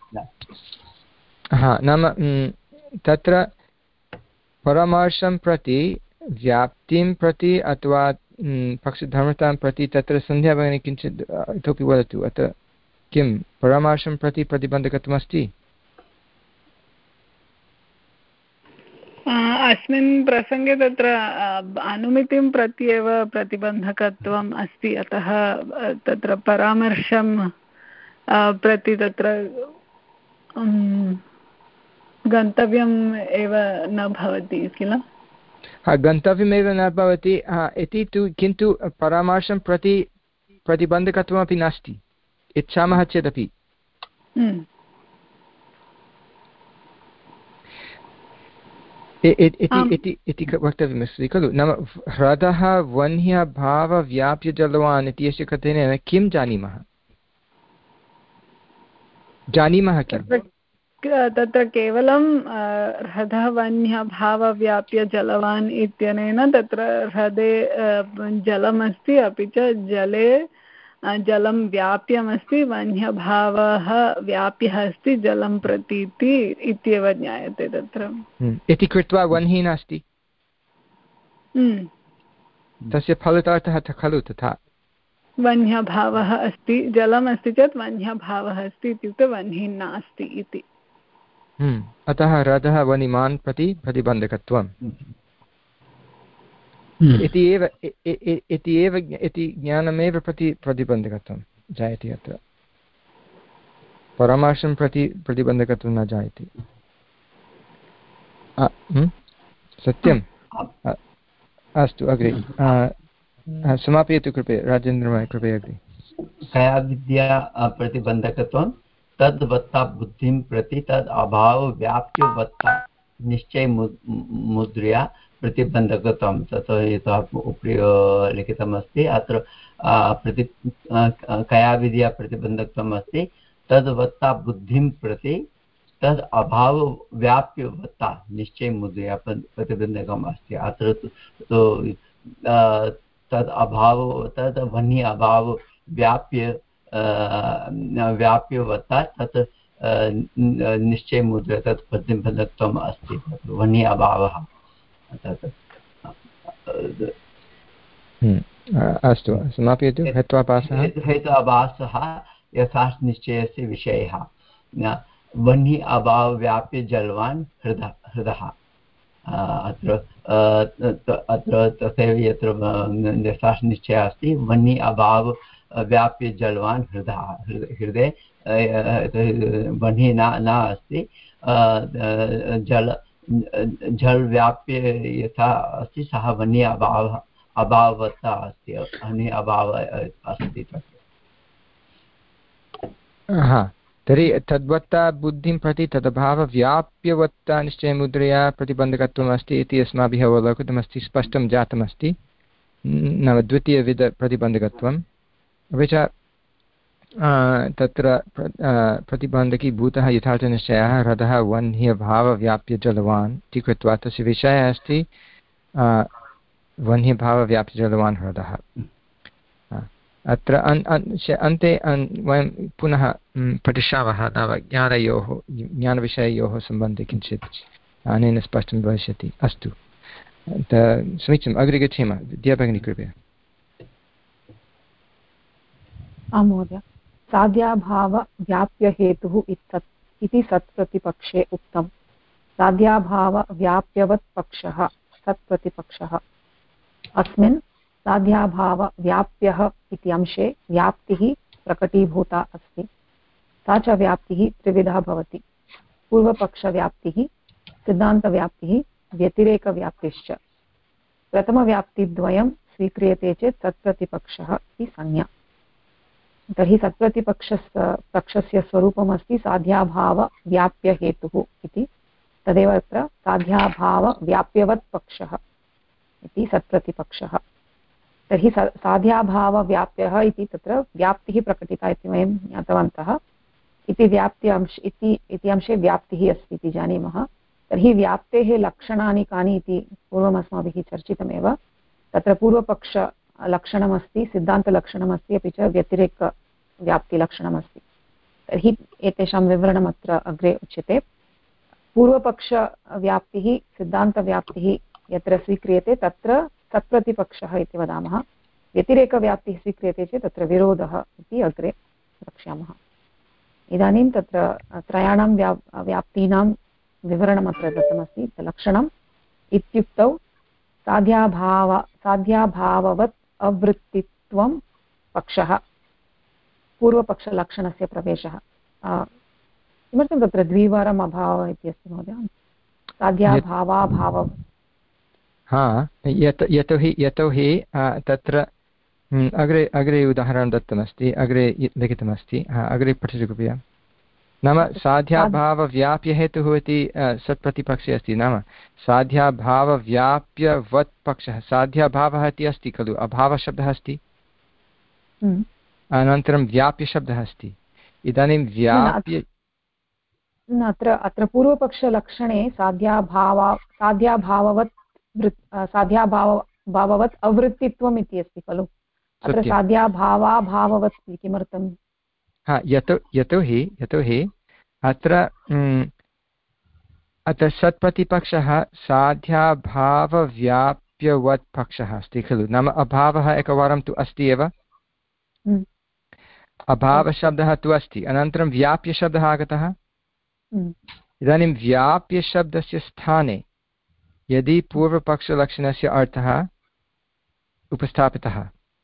हा नाम तत्र परामर्शं प्रति व्याप्तिं प्रति अथवा पक्षधर्मतां प्रति तत्र सन्ध्या भगिनी किञ्चित् इतोपि वदतु अत्र किं परामर्शं प्रति प्रतिबन्धकत्वमस्ति अस्मिन् प्रसङ्गे तत्र अनुमितिं प्रति एव प्रतिबन्धकत्वम् अस्ति, अतः तत्र परामर्शं प्रति तत्र गन्तव्यम् एव न भवति किल? गन्तव्यमेव न भवति इति तु, किन्तु परामर्शं प्रति प्रतिबन्धकत्वमपि नास्ति इच्छामः चेदपि। इति वक्तव्यमस्ति खलु। नाम ह्रदः वह्न्यभावव्याप्यजलवान् इत्यस्य कथनेन किं जानीमः जानीमः किं? तत्र केवलं ह्रदः वह्न्यभावव्याप्य जलवान् इत्यनेन तत्र ह्रदे जलमस्ति, अपि च जले जलं व्याप्यमस्ति, वह्न्यभावः व्याप्यः अस्ति जलं प्रतीति इत्येव ज्ञायते तत्र। इति कृत्वा वह्निः नास्ति, तस्य फलितार्थः खलु तथा। वह्न्यभावः अस्ति, जलमस्ति चेत् वह्न्यभावः अस्ति इत्युक्ते वह्निः नास्ति इति। अतः ह्रदः वह्निमान् प्रति प्रतिबन्धकत्वम् इति एव इति एव इति ज्ञानमेव प्रति प्रतिबन्धकत्वं जायते। अत्र परामर्शं प्रति प्रतिबन्धकत्वं न जायते। सत्यम्। अस्तु, अग्रे समापयतु कृपया राजेन्द्रमहोदय, कृपया अग्रे। कया विद्या प्रतिबन्धकत्वं तद्वत्ता बुद्धिं प्रति तद् अभाव व्याप्यवत्ता निश्चय मुद्रया प्रतिबन्धकत्वं। तत् यतः उपरि लिखितमस्ति अत्र प्रति कया विद्या प्रतिबन्धकत्वम् अस्ति तद्वत्ता बुद्धिं प्रति तद् अभाव व्याप्यवत्ता निश्चय मुद्रया प्रतिबन्धकम् अस्ति। अत्र तद् अभाव तद् वह्नि अभाव व्याप्य व्याप्यवत्ता तत् निश्चय मुद्रा तत् प्रतिबन्धकत्वम् अस्ति वह्नि अभावः। अस्तु, समापयतु। हेत्वाभासः हेत्वाभासः यथार्थनिश्चयस्य विषयः। वह्नि अभाव व्याप्य जलवान् हृदः हृदः अत्र अत्र तथैव यत्र यथार्थनिश्चयः अस्ति वह्नि अभाव व्याप्य जलवान् हृदः हृदये वह्निः न न अस्ति, जल जल व्याप्य यथा अस्ति सः वह्नि अभावः अभाववत्ता अस्ति, वह्नि अभाव अस्ति। हा, तर्हि तद्वत्ता बुद्धिं प्रति तदभावव्याप्यवत्ता निश्चयमुद्रया प्रतिबन्धकत्वम् अस्ति इति अस्माभिः अवलोकितमस्ति, स्पष्टं जातमस्ति। नाम द्वितीयविधप्रतिबन्धकत्वम्। अपि च तत्र प्रतिबन्धकीभूतः यथार्थनिश्चयः ह्रदः वह्न्यभावव्याप्यजलवान् इति कृत्वा तस्य विषयः अस्ति वह्न्यभावव्याप्यजलवान् ह्रदः। अत्र अन्ते वयं पुनः पठिष्यामः, नाम ज्ञानयोः ज्ञानविषययोः सम्बन्धे किञ्चित् अनेन स्पष्टं भविष्यति। अस्तु, समीचीनम्, अग्रे गच्छेम। विद्याभगिनी, कृपया। आं महोदय। साध्याभावव्याप्यहेतुः इति सत्प्रतिपक्षे उक्तं। साध्याभावव्याप्यवत् पक्षः सत्प्रतिपक्षः। अस्मिन् साध्याभावव्याप्यः इति अंशे व्याप्तिः प्रकटीभूता अस्ति। सा च व्याप्तिः त्रिविधा भवति: पूर्वपक्षव्याप्तिः, सिद्धान्तव्याप्तिः, व्यतिरेकव्याप्तिश्च। प्रथमव्याप्तिद्वयं स्वीक्रियते चेत् सत्प्रतिपक्षः इति संज्ञा। तर्हि सत्प्रतिपक्षस्य पक्षस्य स्वरूपमस्ति साध्याभावव्याप्यहेतुः इति। तदेव अत्र साध्याभावव्याप्यवत् पक्षः इति सत्प्रतिपक्षः। तर्हि साध्याभावव्याप्यः इति तत्र व्याप्तिः प्रकटिता इति वयं ज्ञातवन्तः। इति व्याप्ति अंश इति इति अंशे व्याप्तिः अस्ति इति जानीमः। तर्हि व्याप्तेः लक्षणानि कानि इति पूर्वम् अस्माभिः चर्चितमेव। तत्र पूर्वपक्षलक्षणमस्ति, सिद्धान्तलक्षणमस्ति, अपि च व्यतिरेकव्याप्तिलक्षणमस्ति। तर्हि एतेषां विवरणम् अत्र अग्रे उच्यते। पूर्वपक्षव्याप्तिः सिद्धान्तव्याप्तिः यत्र स्वीक्रियते तत्र सत्प्रतिपक्षः इति वदामः। व्यतिरेकव्याप्तिः स्वीक्रियते चेत् तत्र विरोधः इति अग्रे वक्ष्यामः। इदानीं तत्र त्रयाणां व्या व्याप्तीनां विवरणम् अत्र दत्तमस्ति। लक्षणं, इत्युक्तौ साध्याभाव साध्याभाववत् अवृत्तित्वं पक्षः पूर्वपक्षलक्षणस्य प्रवेशः। किमर्थं तत्र द्विवारम् अभावः इति अस्ति महोदय? साध्याभावाभाव हा यत् यतोहि यतोहि तत्र अग्रे अग्रे उदाहरणं दत्तमस्ति, अग्रे लिखितमस्ति, अग्रे पठतु कृपया। नाम साध्याभावव्याप्यहेतुः इति सत्प्रतिपक्षे अस्ति। नाम साध्याभावव्याप्यवत् पक्षः, साध्याभावः इति अस्ति खलु, अभावशब्दः अस्ति, अनन्तरं व्याप्यशब्दः अस्ति। इदानीं व्याप्य अत्र अत्र पूर्वपक्षलक्षणे साध्याभाव साध्याभाववत् साध्याभाव भाववत् अवृत्तित्वम् इति अस्ति खलु, अत्र साध्याभावाभाववत् इति किमर्थं? हा यतो यतोहि यतोहि अत्र अत्र सत्प्रतिपक्षः साध्याभावव्याप्यवत् पक्षः अस्ति खलु। नाम अभावः एकवारं तु अस्ति एव, अभावशब्दः तु अस्ति, अनन्तरं व्याप्यशब्दः आगतः। इदानीं व्याप्यशब्दस्य स्थाने यदि पूर्वपक्षलक्षणस्य अर्थः उपस्थापितः,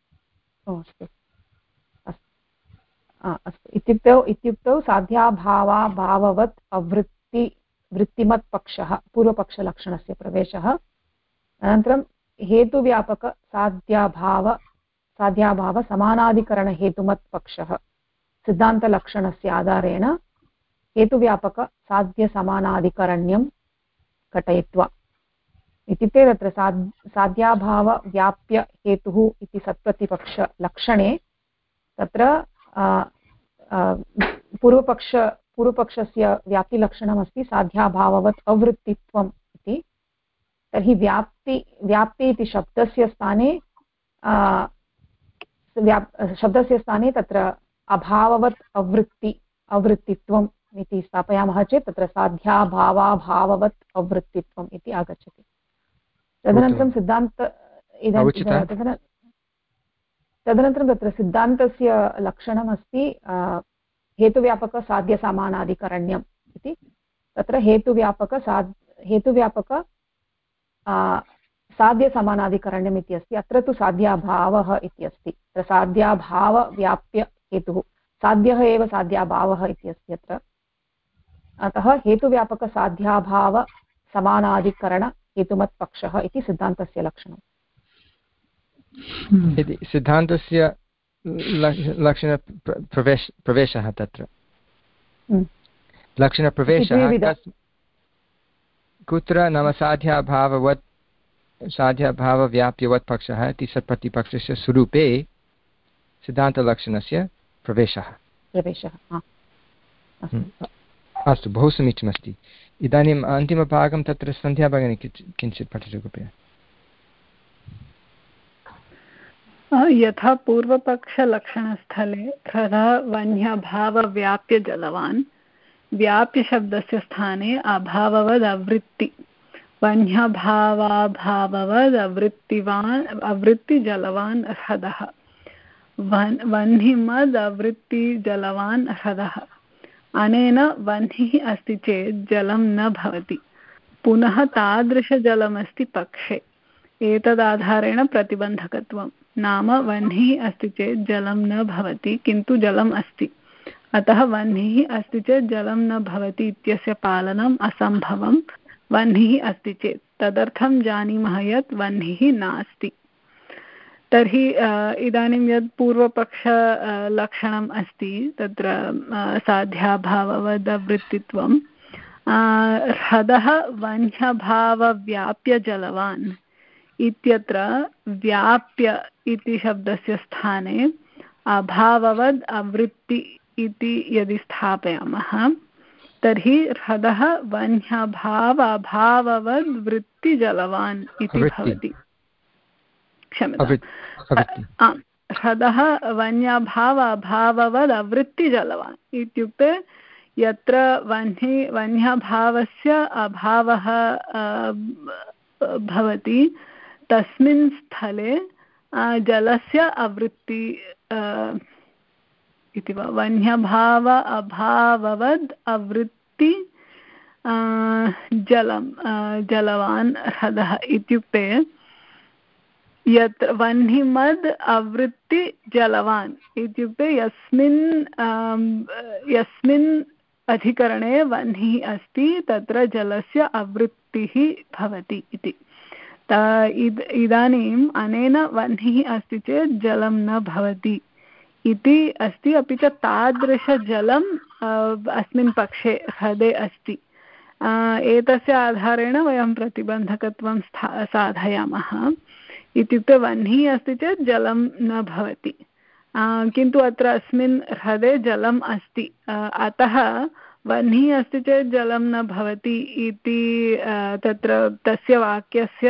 अस्तु इत्युक्तौ इत्युक्तौ साध्याभावाभाववत् अवृत्ति वृत्तिमत् पक्षः पूर्वपक्षलक्षणस्य प्रवेशः, अनन्तरं हेतुव्यापक साध्याभाव साध्याभाव समानाधिकरणहेतुमत् पक्षः सिद्धान्तलक्षणस्य आधारेण हेतुव्यापक साध्यसमानाधिकरण्यं घटयित्वा। इत्युक्ते तत्र साध् साध्याभावव्याप्यहेतुः इति सत्प्रतिपक्षलक्षणे तत्र पूर्वपक्ष पूर्वपक्षस्य व्याप्तिलक्षणमस्ति साध्याभाववत् अवृत्तित्वम् इति। तर्हि व्याप्ति व्याप्ति इति शब्दस्य स्थाने व्याप् शब्दस्य स्थाने तत्र अभाववत् अवृत्ति अवृत्तित्वम् इति स्थापयामः चेत् तत्र साध्याभावाभाववत् अवृत्तित्वम् इति आगच्छति। तदनन्तरं सिद्धान्त इदानीं तदनन्तरं तत्र सिद्धान्तस्य लक्षणमस्ति हेतुव्यापकसाध्यसमानाधिकरण्यम् इति। तत्र हेतुव्यापकसाद् हेतुव्यापक साध्यसमानाधिकरण्यम् इति अस्ति। अत्र तु साध्याभावः इति अस्ति, तत्र साध्याभावव्याप्यहेतुः, साध्यः एव साध्याभावः इति अस्ति अत्र। अतः हेतुव्यापकसाध्याभावसमानाधिकरणहेतुमत्पक्षः इति सिद्धान्तस्य लक्षणम्। इति सिद्धान्तस्य लक्षणप्रवेश प्रवेशः तत्र लक्षणप्रवेशः कुत्र? नाम साध्याभाववत् साध्याभावव्याप्यवत् पक्षः इति सत्प्रतिपक्षस्य स्वरूपे सिद्धान्तलक्षणस्य प्रवेशः प्रवेशः अस्तु, बहु समीचीनमस्ति। इदानीम् अन्तिमभागं तत्र सन्ध्या भगिनी किञ्चित् पठतु कृपया। यथा पूर्वपक्षलक्षणस्थले खरः वह्न्यभावव्याप्यजलवान् व्याप्यशब्दस्य स्थाने अभाववदवृत्ति वह्न्यभावाभाववदवृत्तिवान् अवृत्तिजलवान् ह्रदः वह्निमदवृत्तिजलवान् ह्रदः। अनेन वह्निः अस्ति चेत् जलं न भवति। पुनः तादृशजलमस्ति पक्षे। एतदाधारेण प्रतिबन्धकत्वं नाम वह्निः अस्ति चेत् जलं न भवति किन्तु जलम् अस्ति, अतः वह्निः अस्ति चेत् जलं न भवति इत्यस्य पालनम् असम्भवं वह्निः अस्ति चेत्। तदर्थं जानीमः यत् वह्निः नास्ति। तर्हि इदानीं यत् पूर्वपक्षलक्षणम् अस्ति तत्र साध्याभाववदवृत्तित्वं ह्रदः वह्न्यभावव्याप्यजलवान् इत्यत्र व्याप्य इति शब्दस्य स्थाने अभाववद् अवृत्ति इति यदि स्थापयामः तर्हि ह्रदः वह्न्यभाव अभाववद् वृत्तिजलवान् इति भवति। क्षम्यतां, ह्रदः वह्न्यभाव अभाववद् अवृत्तिजलवान् इत्युक्ते यत्र वह्नि वह्न्यभावस्य अभावः भवति तस्मिन् स्थले जलस्य अवृत्ति इति वा वह्न्यभाव अभाववद् अवृत्ति जलं जलवान् ह्रदः इत्युक्ते यत्र वह्निमद् आवृत्ति जलवान् इत्युक्ते यस्मिन् यस्मिन् अधिकरणे वह्निः अस्ति तत्र जलस्य आवृत्तिः भवति इति। इदानीम् अनेन वह्निः अस्ति चेत् जलं न भवति इति अस्ति। अपि च तादृशजलम् अस्मिन् पक्षे ह्रदे अस्ति। एतस्य आधारेण वयं प्रतिबन्धकत्वं साधयामः। इत्युक्ते वह्निः अस्ति चेत् जलं न भवति, किन्तु अत्र अस्मिन् ह्रदे जलम् अस्ति, अतः वह्निः अस्ति चेत् जलं न भवति इति तत्र तस्य वाक्यस्य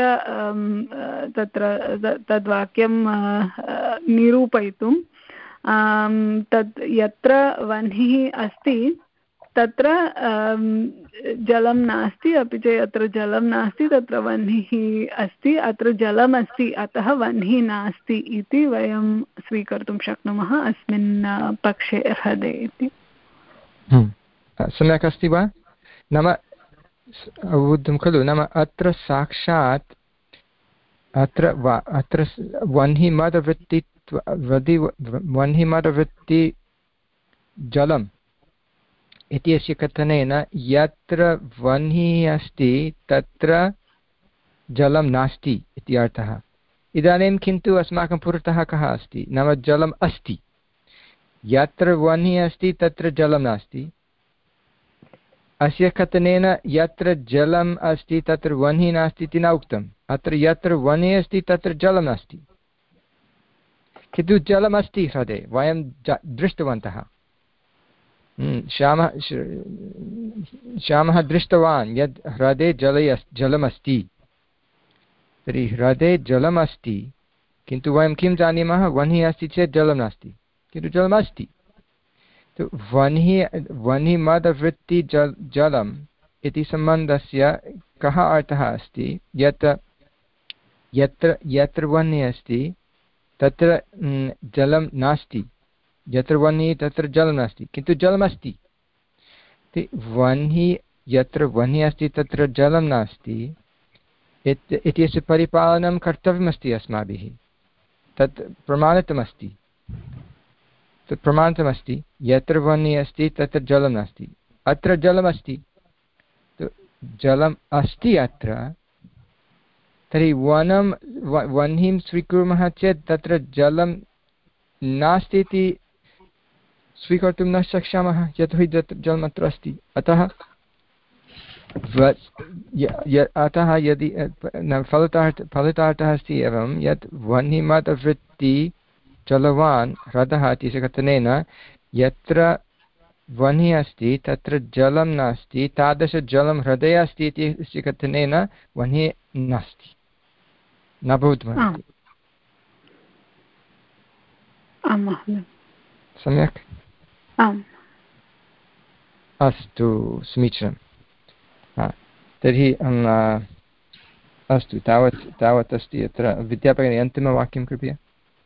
तत्र तद्वाक्यं निरूपयितुं तत् यत्र वह्निः अस्ति तत्र जलं नास्ति, अपि च यत्र जलं नास्ति तत्र वह्निः अस्ति। अत्र जलमस्ति अतः वह्निः नास्ति इति वयं स्वीकर्तुं शक्नुमः अस्मिन् पक्षे ह्रदे इति। सम्यक् अस्ति वा? नाम अवबुद्धं खलु? नाम अत्र साक्षात् अत्र वा अत्र वह्निमदवृत्ति वह्निमदवृत्ति जलम् इत्यस्य कथनेन यत्र वह्निः अस्ति तत्र जलं नास्ति इति अर्थः। इदानीं किन्तु अस्माकं पुरतः कः अस्ति? नाम जलम् अस्ति। यत्र वह्निः अस्ति तत्र जलं नास्ति। अस्य कथनेन यत्र जलम् अस्ति तत्र वह्निः नास्ति इति न उक्तम्। अत्र यत्र वह्निः अस्ति तत्र जलं नास्ति, किन्तु जलमस्ति ह्रदे, वयं दृष्टवन्तः। श्यामः श्यामः दृष्टवान् यद् ह्रदे जले जलमस्ति। तर्हि ह्रदे जलमस्ति, किन्तु वयं किं जानीमः? वह्निः अस्ति चेत् जलं नास्ति, किन्तु जलमस्ति। तो वह्निः वह्निमदवृत्ति जल जलम् इति सम्बन्धस्य कः अर्थः अस्ति? यत् यत्र यत्र वह्निः अस्ति तत्र जलं नास्ति, यत्र वह्निः तत्र जलं नास्ति, किन्तु जलमस्ति। वह्निः यत्र वह्निः अस्ति तत्र जलं नास्ति इत्यस्य परिपालनं कर्तव्यमस्ति अस्माभिः। तत् प्रमाणितमस्ति, तत् प्रमाणितमस्ति। यत्र वह्निः अस्ति तत्र जलं नास्ति, अत्र जलमस्ति। जलम् अस्ति अत्र, तर्हि वनं वह्निं स्वीकुर्मः चेत् तत्र जलं नास्ति इति स्वीकर्तुं न शक्ष्यामः, यतोहि जलमत्र अस्ति। अतः अतः यदि फलितार्थ फलितार्थः अस्ति एवं यत् वह्निमदवृत्ति जलवान् ह्रदः इति कथनेन यत्र वह्निः अस्ति तत्र जलं नास्ति, तादृशजलं ह्रदे अस्ति इति कथनेन वह्निः नास्ति, न भवितुमर्हति। सम्यक्? आम्। अस्तु, समीचीनं। तर्हि अस्तु, तावत् तावत् अस्ति। अत्र विद्यापयने अन्तिमवाक्यं कृपया।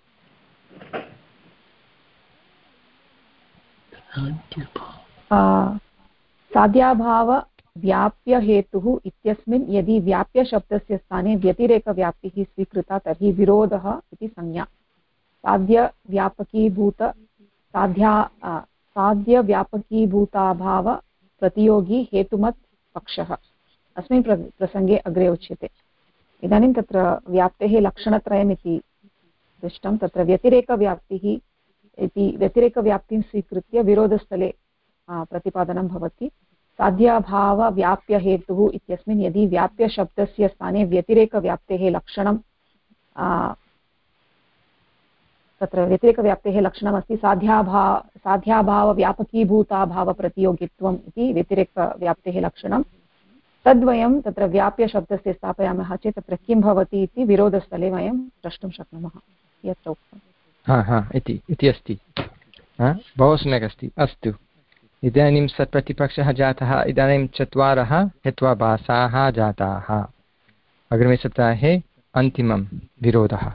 साध्याभावव्याप्यहेतुः इत्यस्मिन् यदि व्याप्यशब्दस्य स्थाने व्यतिरेकव्याप्तिः स्वीकृता तर्हि विरोधः इति संज्ञा। साध्यव्यापकीभूत साध्या साध्यव्यापकीभूताभावप्रतियोगी हेतुमत् पक्षः अस्मिन् प्रसङ्गे अग्रे उच्यते। इदानीं तत्र व्याप्तेः लक्षणत्रयम् इति दृष्टं। तत्र व्यतिरेकव्याप्तिः इति व्यतिरेकव्याप्तिं स्वीकृत्य विरोधस्थले प्रतिपादनं भवति। साध्याभावव्याप्यहेतुः इत्यस्मिन् यदि व्याप्यशब्दस्य स्थाने व्यतिरेकव्याप्तेः लक्षणं तत्र व्यतिरेकव्याप्तेः लक्षणमस्ति साध्याभाव साध्याभावव्यापकीभूताभावप्रतियोगित्वम् इति व्यतिरेकव्याप्तेः लक्षणं। तद्वयं तत्र व्याप्यशब्दस्य स्थापयामः चेत् तत्र किं भवति इति विरोधस्थले वयं द्रष्टुं शक्नुमः यत्र उक्तम्। हा हा इति इति अस्ति। बहु सम्यक् अस्ति। अस्तु, इदानीं सत्प्रतिपक्षः जातः। इदानीं चत्वारः हेत्वाभासाः जाताः। अग्रिमे सप्ताहे अन्तिमं विरोधः।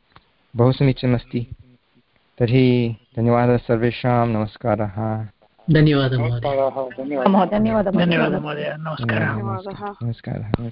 बहु समीचीनमस्ति। तर्हि धन्यवादः सर्वेषां। नमस्कारः। धन्यवादः नमस्कारः धन्यवादः धन्यवादः महोदय नमस्कारः नमस्कारः